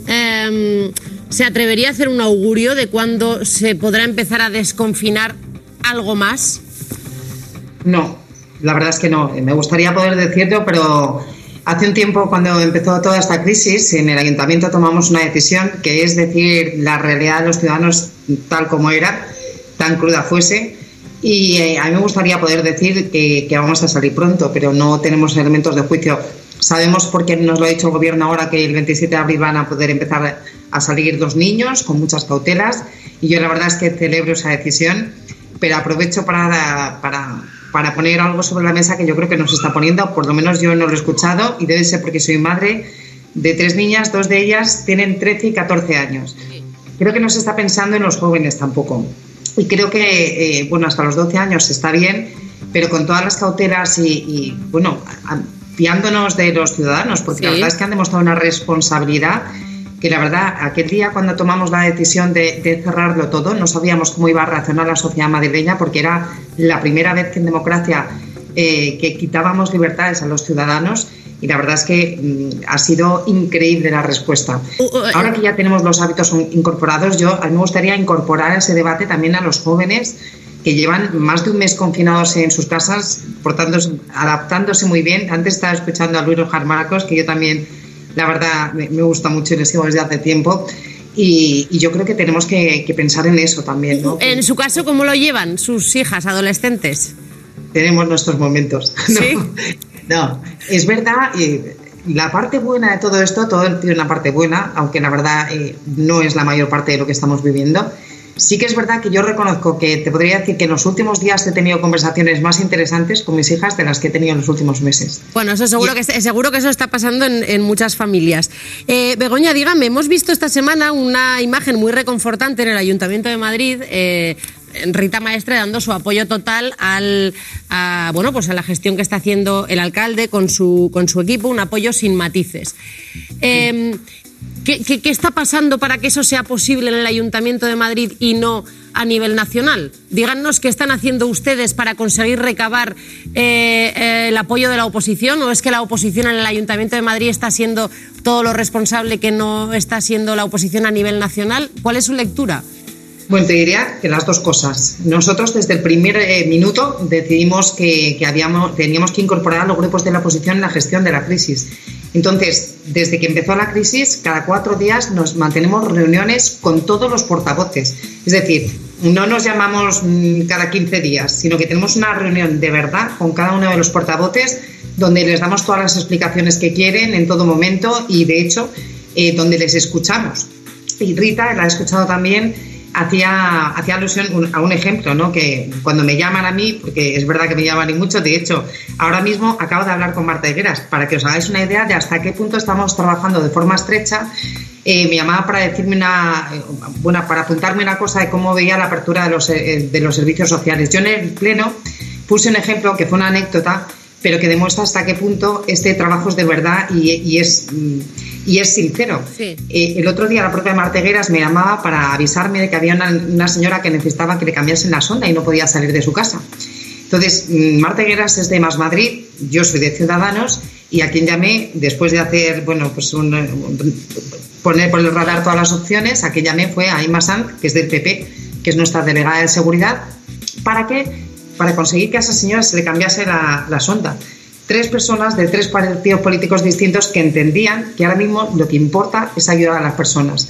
eh, se atrevería a hacer un augurio de cuándo se podrá empezar a desconfinar algo más? No, la verdad es que no. Me gustaría poder decirlo, pero hace un tiempo, cuando empezó toda esta crisis, en el ayuntamiento tomamos una decisión que es decir la realidad de los ciudadanos tal como era, tan cruda fuese. Y eh, a mí me gustaría poder decir que, que vamos a salir pronto, pero no tenemos elementos de juicio. Sabemos, porque nos lo ha dicho el gobierno ahora, que el veintisiete de abril van a poder empezar a salir dos niños con muchas cautelas, y yo la verdad es que celebro esa decisión, pero aprovecho para, para, para poner algo sobre la mesa que yo creo que nos está poniendo, por lo menos yo no lo he escuchado, y debe ser porque soy madre de tres niñas, dos de ellas tienen trece y catorce años. Creo que no se está pensando en los jóvenes tampoco. Y creo que, eh, bueno, hasta los doce años está bien, pero con todas las cautelas y, y bueno, a, fiándonos de los ciudadanos, porque Sí. la verdad es que han demostrado una responsabilidad que, la verdad, aquel día cuando tomamos la decisión de, de cerrarlo todo, no sabíamos cómo iba a reaccionar la sociedad madrileña, porque era la primera vez que en democracia eh, que quitábamos libertades a los ciudadanos, y la verdad es que mm, ha sido increíble la respuesta. Ahora que ya tenemos los hábitos incorporados, yo a mí me gustaría incorporar a ese debate también a los jóvenes que llevan más de un mes confinados en sus casas, portándose, adaptándose muy bien. Antes estaba escuchando a Luis Rojar Marcos, que yo también, la verdad, me, me gusta mucho y le sigo desde hace tiempo. Y, y yo creo que tenemos que, que pensar en eso también, ¿no? En su caso, ¿cómo lo llevan sus hijas adolescentes? Tenemos nuestros momentos. ¿Sí? No, no, es verdad, eh, la parte buena de todo esto, todo tiene una parte buena, aunque la verdad eh, no es la mayor parte de lo que estamos viviendo. Sí que es verdad que yo reconozco que te podría decir que en los últimos días he tenido conversaciones más interesantes con mis hijas de las que he tenido en los últimos meses. Bueno, eso seguro, y... que, seguro que eso está pasando en, en muchas familias. Eh, Begoña, dígame, hemos visto esta semana una imagen muy reconfortante en el Ayuntamiento de Madrid, eh, Rita Maestre dando su apoyo total al, a, bueno, pues a la gestión que está haciendo el alcalde con su, con su equipo, un apoyo sin matices. Eh, ¿Qué, qué, ¿Qué está pasando para que eso sea posible en el Ayuntamiento de Madrid y no a nivel nacional? Díganos qué están haciendo ustedes para conseguir recabar eh, eh, el apoyo de la oposición, o es que la oposición en el Ayuntamiento de Madrid está siendo todo lo responsable que no está siendo la oposición a nivel nacional. ¿Cuál es su lectura? Bueno, te diría que las dos cosas. Nosotros desde el primer eh, minuto decidimos que, que habíamos, teníamos que incorporar a los grupos de la oposición en la gestión de la crisis. Entonces, desde que empezó la crisis, cada cuatro días nos mantenemos reuniones con todos los portavoces. Es decir, no nos llamamos cada quince días, sino que tenemos una reunión de verdad con cada uno de los portavoces donde les damos todas las explicaciones que quieren en todo momento y, de hecho, eh, donde les escuchamos. Y Rita, la he escuchado también, hacía, hacía alusión a un ejemplo, ¿no? Que cuando me llaman a mí, porque es verdad que me llaman y mucho, de hecho, ahora mismo acabo de hablar con Marta Higueras, para que os hagáis una idea de hasta qué punto estamos trabajando de forma estrecha. Eh, me llamaba para decirme una, bueno, para apuntarme una cosa de cómo veía la apertura de los, de los servicios sociales. Yo en el pleno puse un ejemplo que fue una anécdota, pero que demuestra hasta qué punto este trabajo es de verdad y, y es y es sincero. Sí. Eh, el otro día la propia Marta Higueras me llamaba para avisarme de que había una, una señora que necesitaba que le cambiasen la sonda y no podía salir de su casa. Entonces, Marta Higueras es de Más Madrid, yo soy de Ciudadanos, y a quien llamé, después de hacer, bueno, pues un, un, poner por el radar todas las opciones, a quien llamé fue a Inma Sanz, que es del P P, que es nuestra delegada de seguridad, para que, para conseguir que a esa señora se le cambiase la, la sonda. Tres personas de tres partidos políticos distintos que entendían que ahora mismo lo que importa es ayudar a las personas.